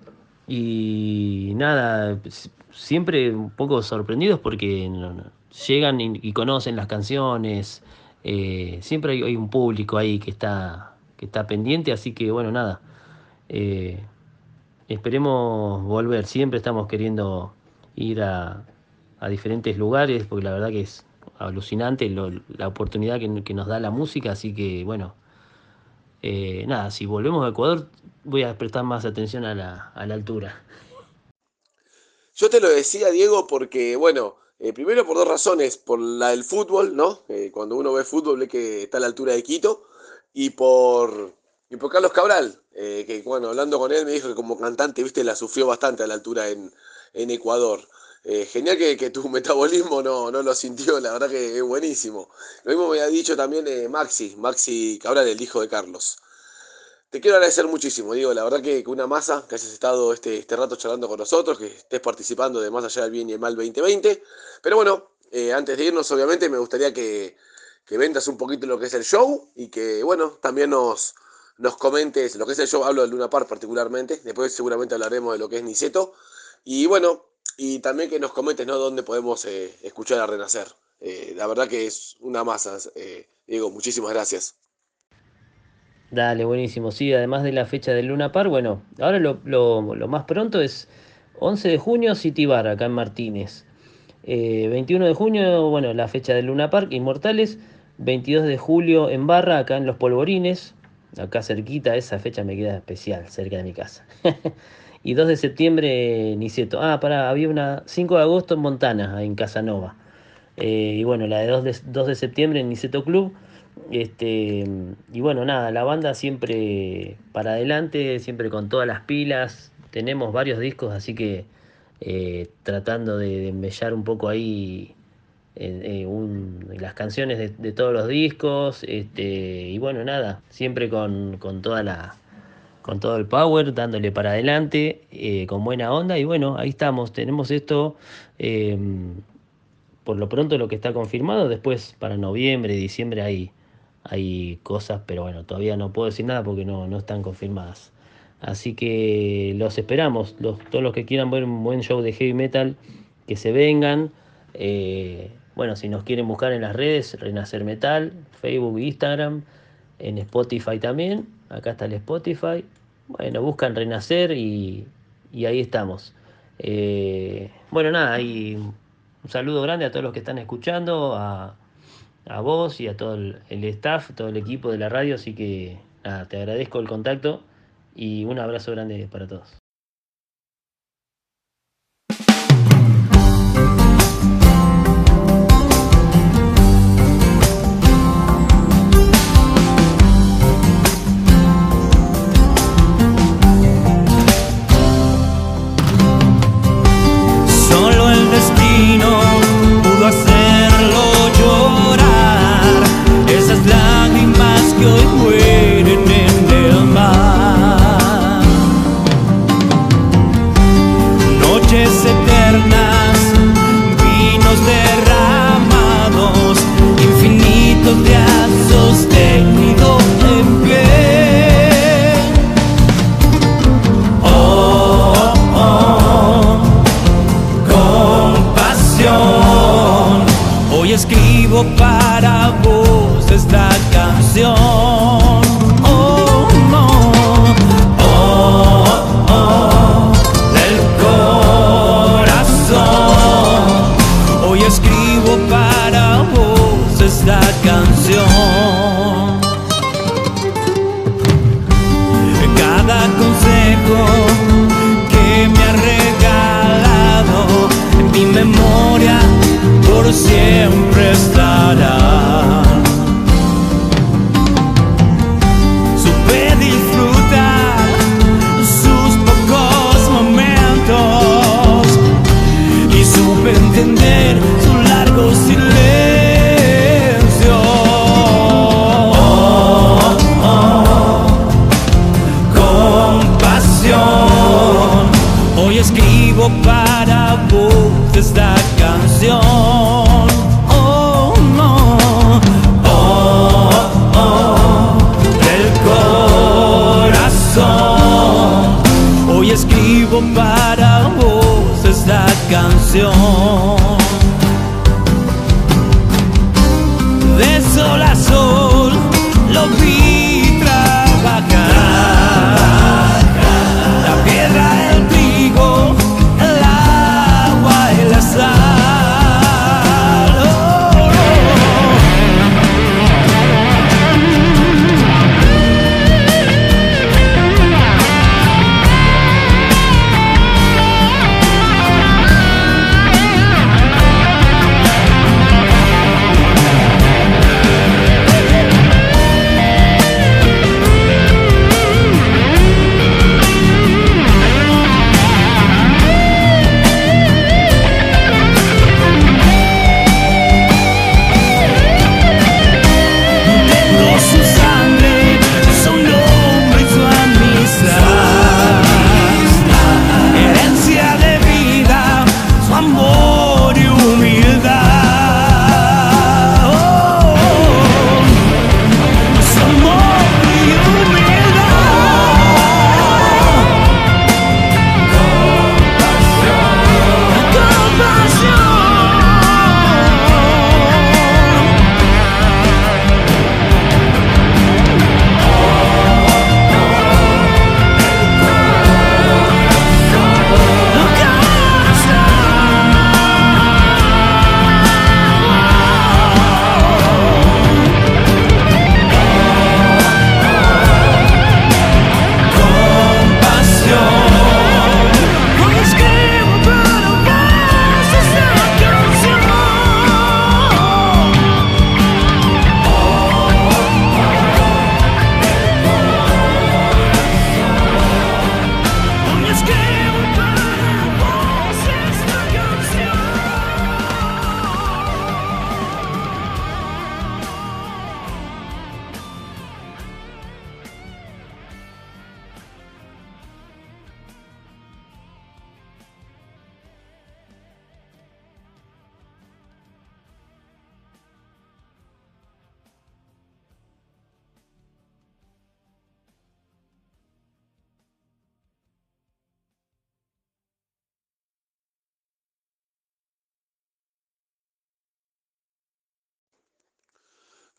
S4: y nada, siempre un poco sorprendidos porque llegan y conocen las canciones, siempre hay un público ahí que está pendiente, así que bueno, nada. eh, esperemos volver. Siempre estamos queriendo ir a diferentes lugares, porque la verdad que es alucinante la oportunidad que nos da la música, así que bueno, nada, si volvemos a Ecuador voy a prestar más atención a la altura.
S3: Yo te lo decía, Diego, porque, bueno, primero por dos razones, por la del fútbol, ¿no? Cuando uno ve fútbol ve que está a la altura de Quito, y por Carlos Cabral, que, bueno, hablando con él me dijo que como cantante, viste, la sufrió bastante a la altura en Ecuador. Genial que tu metabolismo no lo sintió, la verdad que es buenísimo. Lo mismo me había dicho también Maxi Cabral, el hijo de Carlos. Te quiero agradecer muchísimo, Diego. La verdad que una masa que hayas estado este rato charlando con nosotros, que estés participando de Más Allá del Bien y el Mal 2020. Pero bueno, antes de irnos, obviamente, me gustaría que vendas un poquito lo que es el show y que, bueno, también nos comentes lo que es el show. Hablo del Luna Park particularmente. Después seguramente hablaremos de lo que es Niceto. Y bueno, y también que nos comentes, ¿no?, dónde podemos escuchar a Renacer. La verdad que es una masa, Diego. Muchísimas gracias.
S4: Dale, buenísimo. Sí, además de la fecha del Luna Park, bueno, ahora lo más pronto es 11 de junio, City Bar, acá en Martínez. 21 de junio, bueno, la fecha del Luna Park, Inmortales. 22 de julio en Barra, acá en Los Polvorines. Acá cerquita, esa fecha me queda especial, cerca de mi casa. Y 2 de septiembre, Niceto. Había una 5 de agosto en Montana, en Casanova. Y bueno, la de 2 de septiembre en Niceto Club. Y bueno, nada, la banda siempre para adelante, siempre con todas las pilas. Tenemos varios discos, así que tratando de mellar un poco ahí las canciones de todos los discos. Y bueno, nada, siempre con todo el power, dándole para adelante, con buena onda. Y bueno, ahí estamos, tenemos esto. Por lo pronto lo que está confirmado, después para noviembre, diciembre hay cosas, pero bueno, todavía no puedo decir nada porque no están confirmadas. Así que los esperamos, todos los que quieran ver un buen show de heavy metal, que se vengan. Bueno, si nos quieren buscar en las redes, Renacer Metal, Facebook, Instagram, en Spotify también. Acá está el Spotify. Bueno, buscan Renacer y ahí estamos. Bueno, nada, y un saludo grande a todos los que están escuchando, a vos y a todo el staff, todo el equipo de la radio. Así que nada, te agradezco el contacto y un abrazo grande para todos.
S2: Solo el destino pudo hacerlo llorar, esas lágrimas que hoy mueren en el mar. Noches eternas, vinos derramados, infinitos te has sostenido en pie. Hoy escribo para vos esta canción. Oh, no. Del corazón. Hoy escribo para vos esta canción. Cada consejo que me ha regalado en mi memoria por siempre estará. Supe disfrutar sus pocos momentos y supe entender su largo silencio. Compasión. Hoy escribo para vos esta canción. Hoy escribo para vos esta canción. De sol a sol lo vi trabajar. La piedra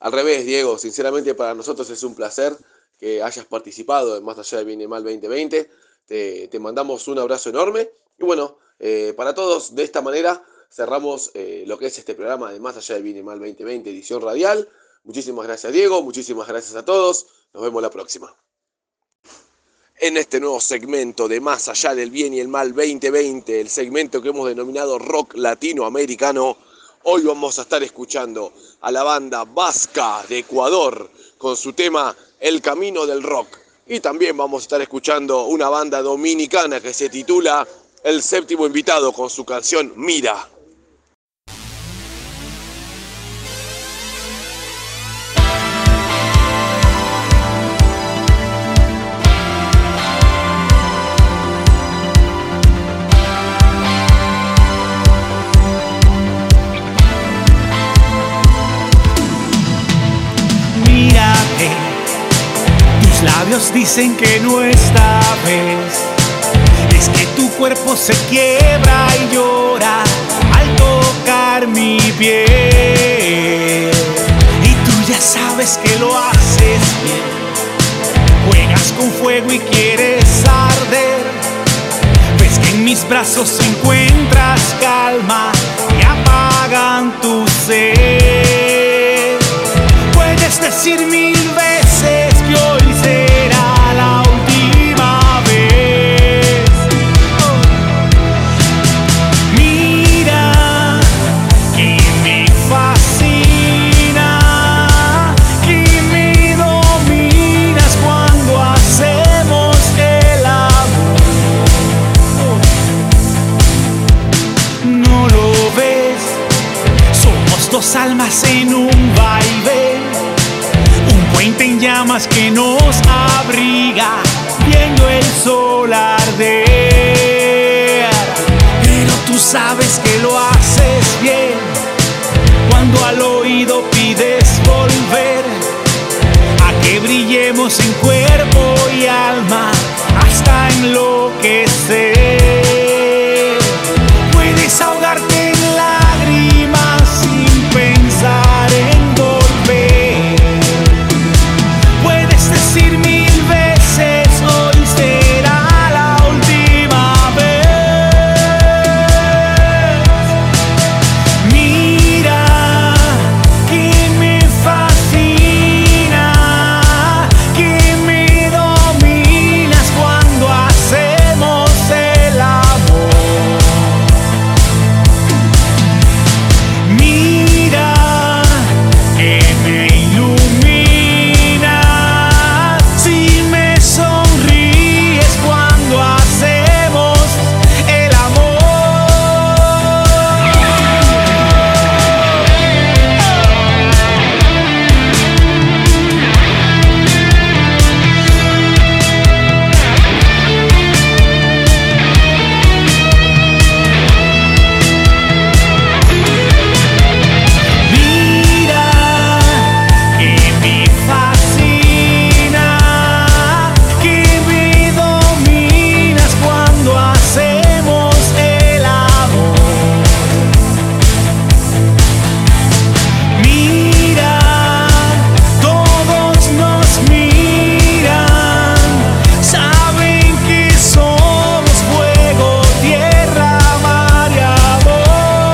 S3: Al revés, Diego, sinceramente para nosotros es un placer que hayas participado en Más Allá del Bien y el Mal 2020. Te mandamos un abrazo enorme. Y bueno, para todos, de esta manera cerramos lo que es este programa de Más Allá del Bien y el Mal 2020, edición radial. Muchísimas gracias, Diego. Muchísimas gracias a todos. Nos vemos la próxima. En este nuevo segmento de Más Allá del Bien y el Mal 2020, el segmento que hemos denominado Rock Latinoamericano, hoy vamos a estar escuchando a la banda vasca de Ecuador con su tema El Camino del Rock. Y también vamos a estar escuchando una banda dominicana que se titula El Séptimo Invitado con su canción Mira.
S2: Labios dicen que no esta vez es que tu cuerpo se quiebra y llora al tocar mi piel. Y tú ya sabes que lo haces bien. Juegas con fuego y quieres arder. Ves que en mis brazos encuentras calma y apagan tu sed. Puedes decir 1000 veces que hoy será la última vez. Mira que me fascina, que me dominas cuando hacemos el amor. No lo ves, somos dos almas en un vaivén. Puente en llamas que nos abriga, viendo el sol arder. Pero tú sabes que lo haces bien cuando al oído pides volver a que brillemos en cuerpo y alma hasta enloquecer. Puedes ahogarte en lágrimas sin pensar en volver. Decir 1000 veces hoy será la última vez. Mira que me fascina, que me dominas cuando hacemos el amor. Mira que me ilumina, sonríes cuando hacemos el amor. Mira que me fascina, que me dominas cuando hacemos el amor. Mira, todos nos miran, saben que somos fuego, tierra, mar y amor.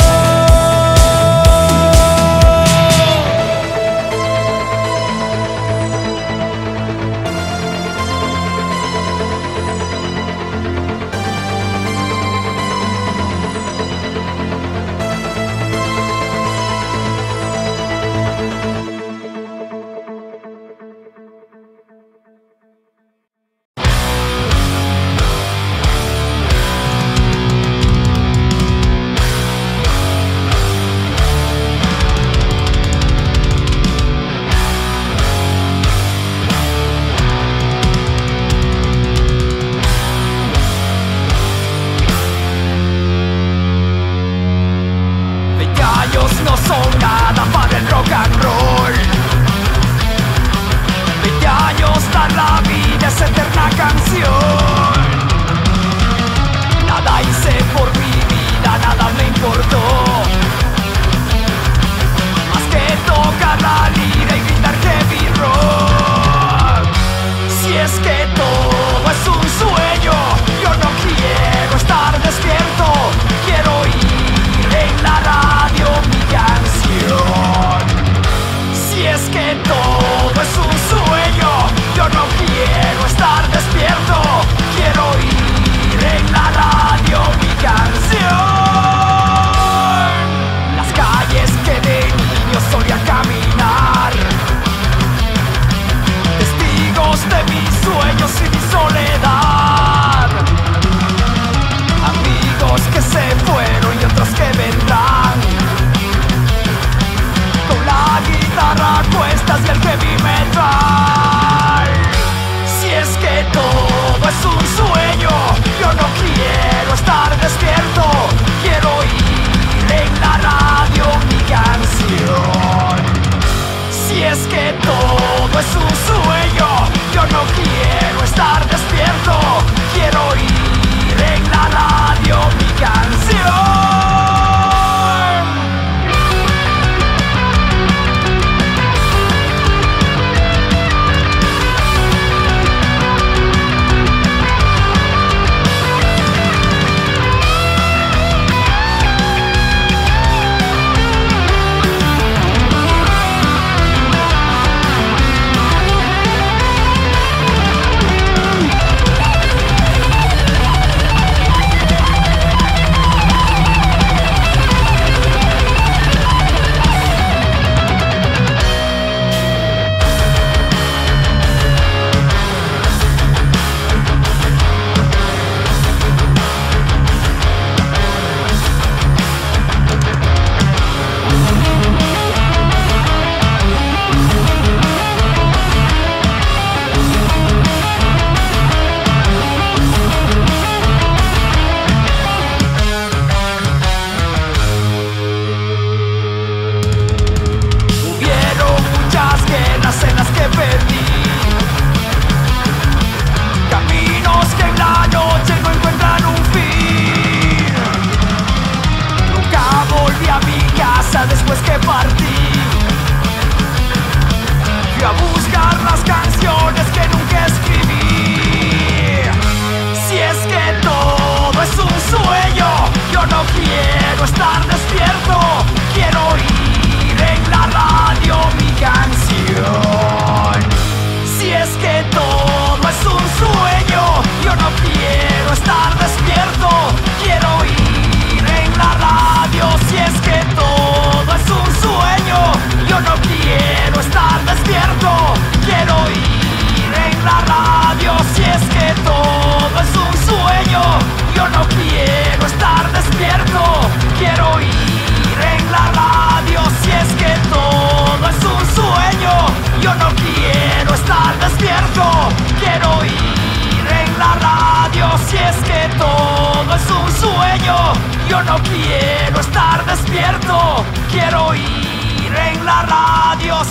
S2: No son nada para el rock and roll. 20 años dar la vida es eterna canción. Nada hice por mi vida, nada me importó, más que tocar la lira y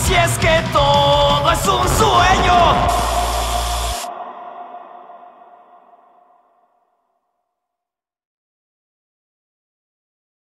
S1: Si es que todo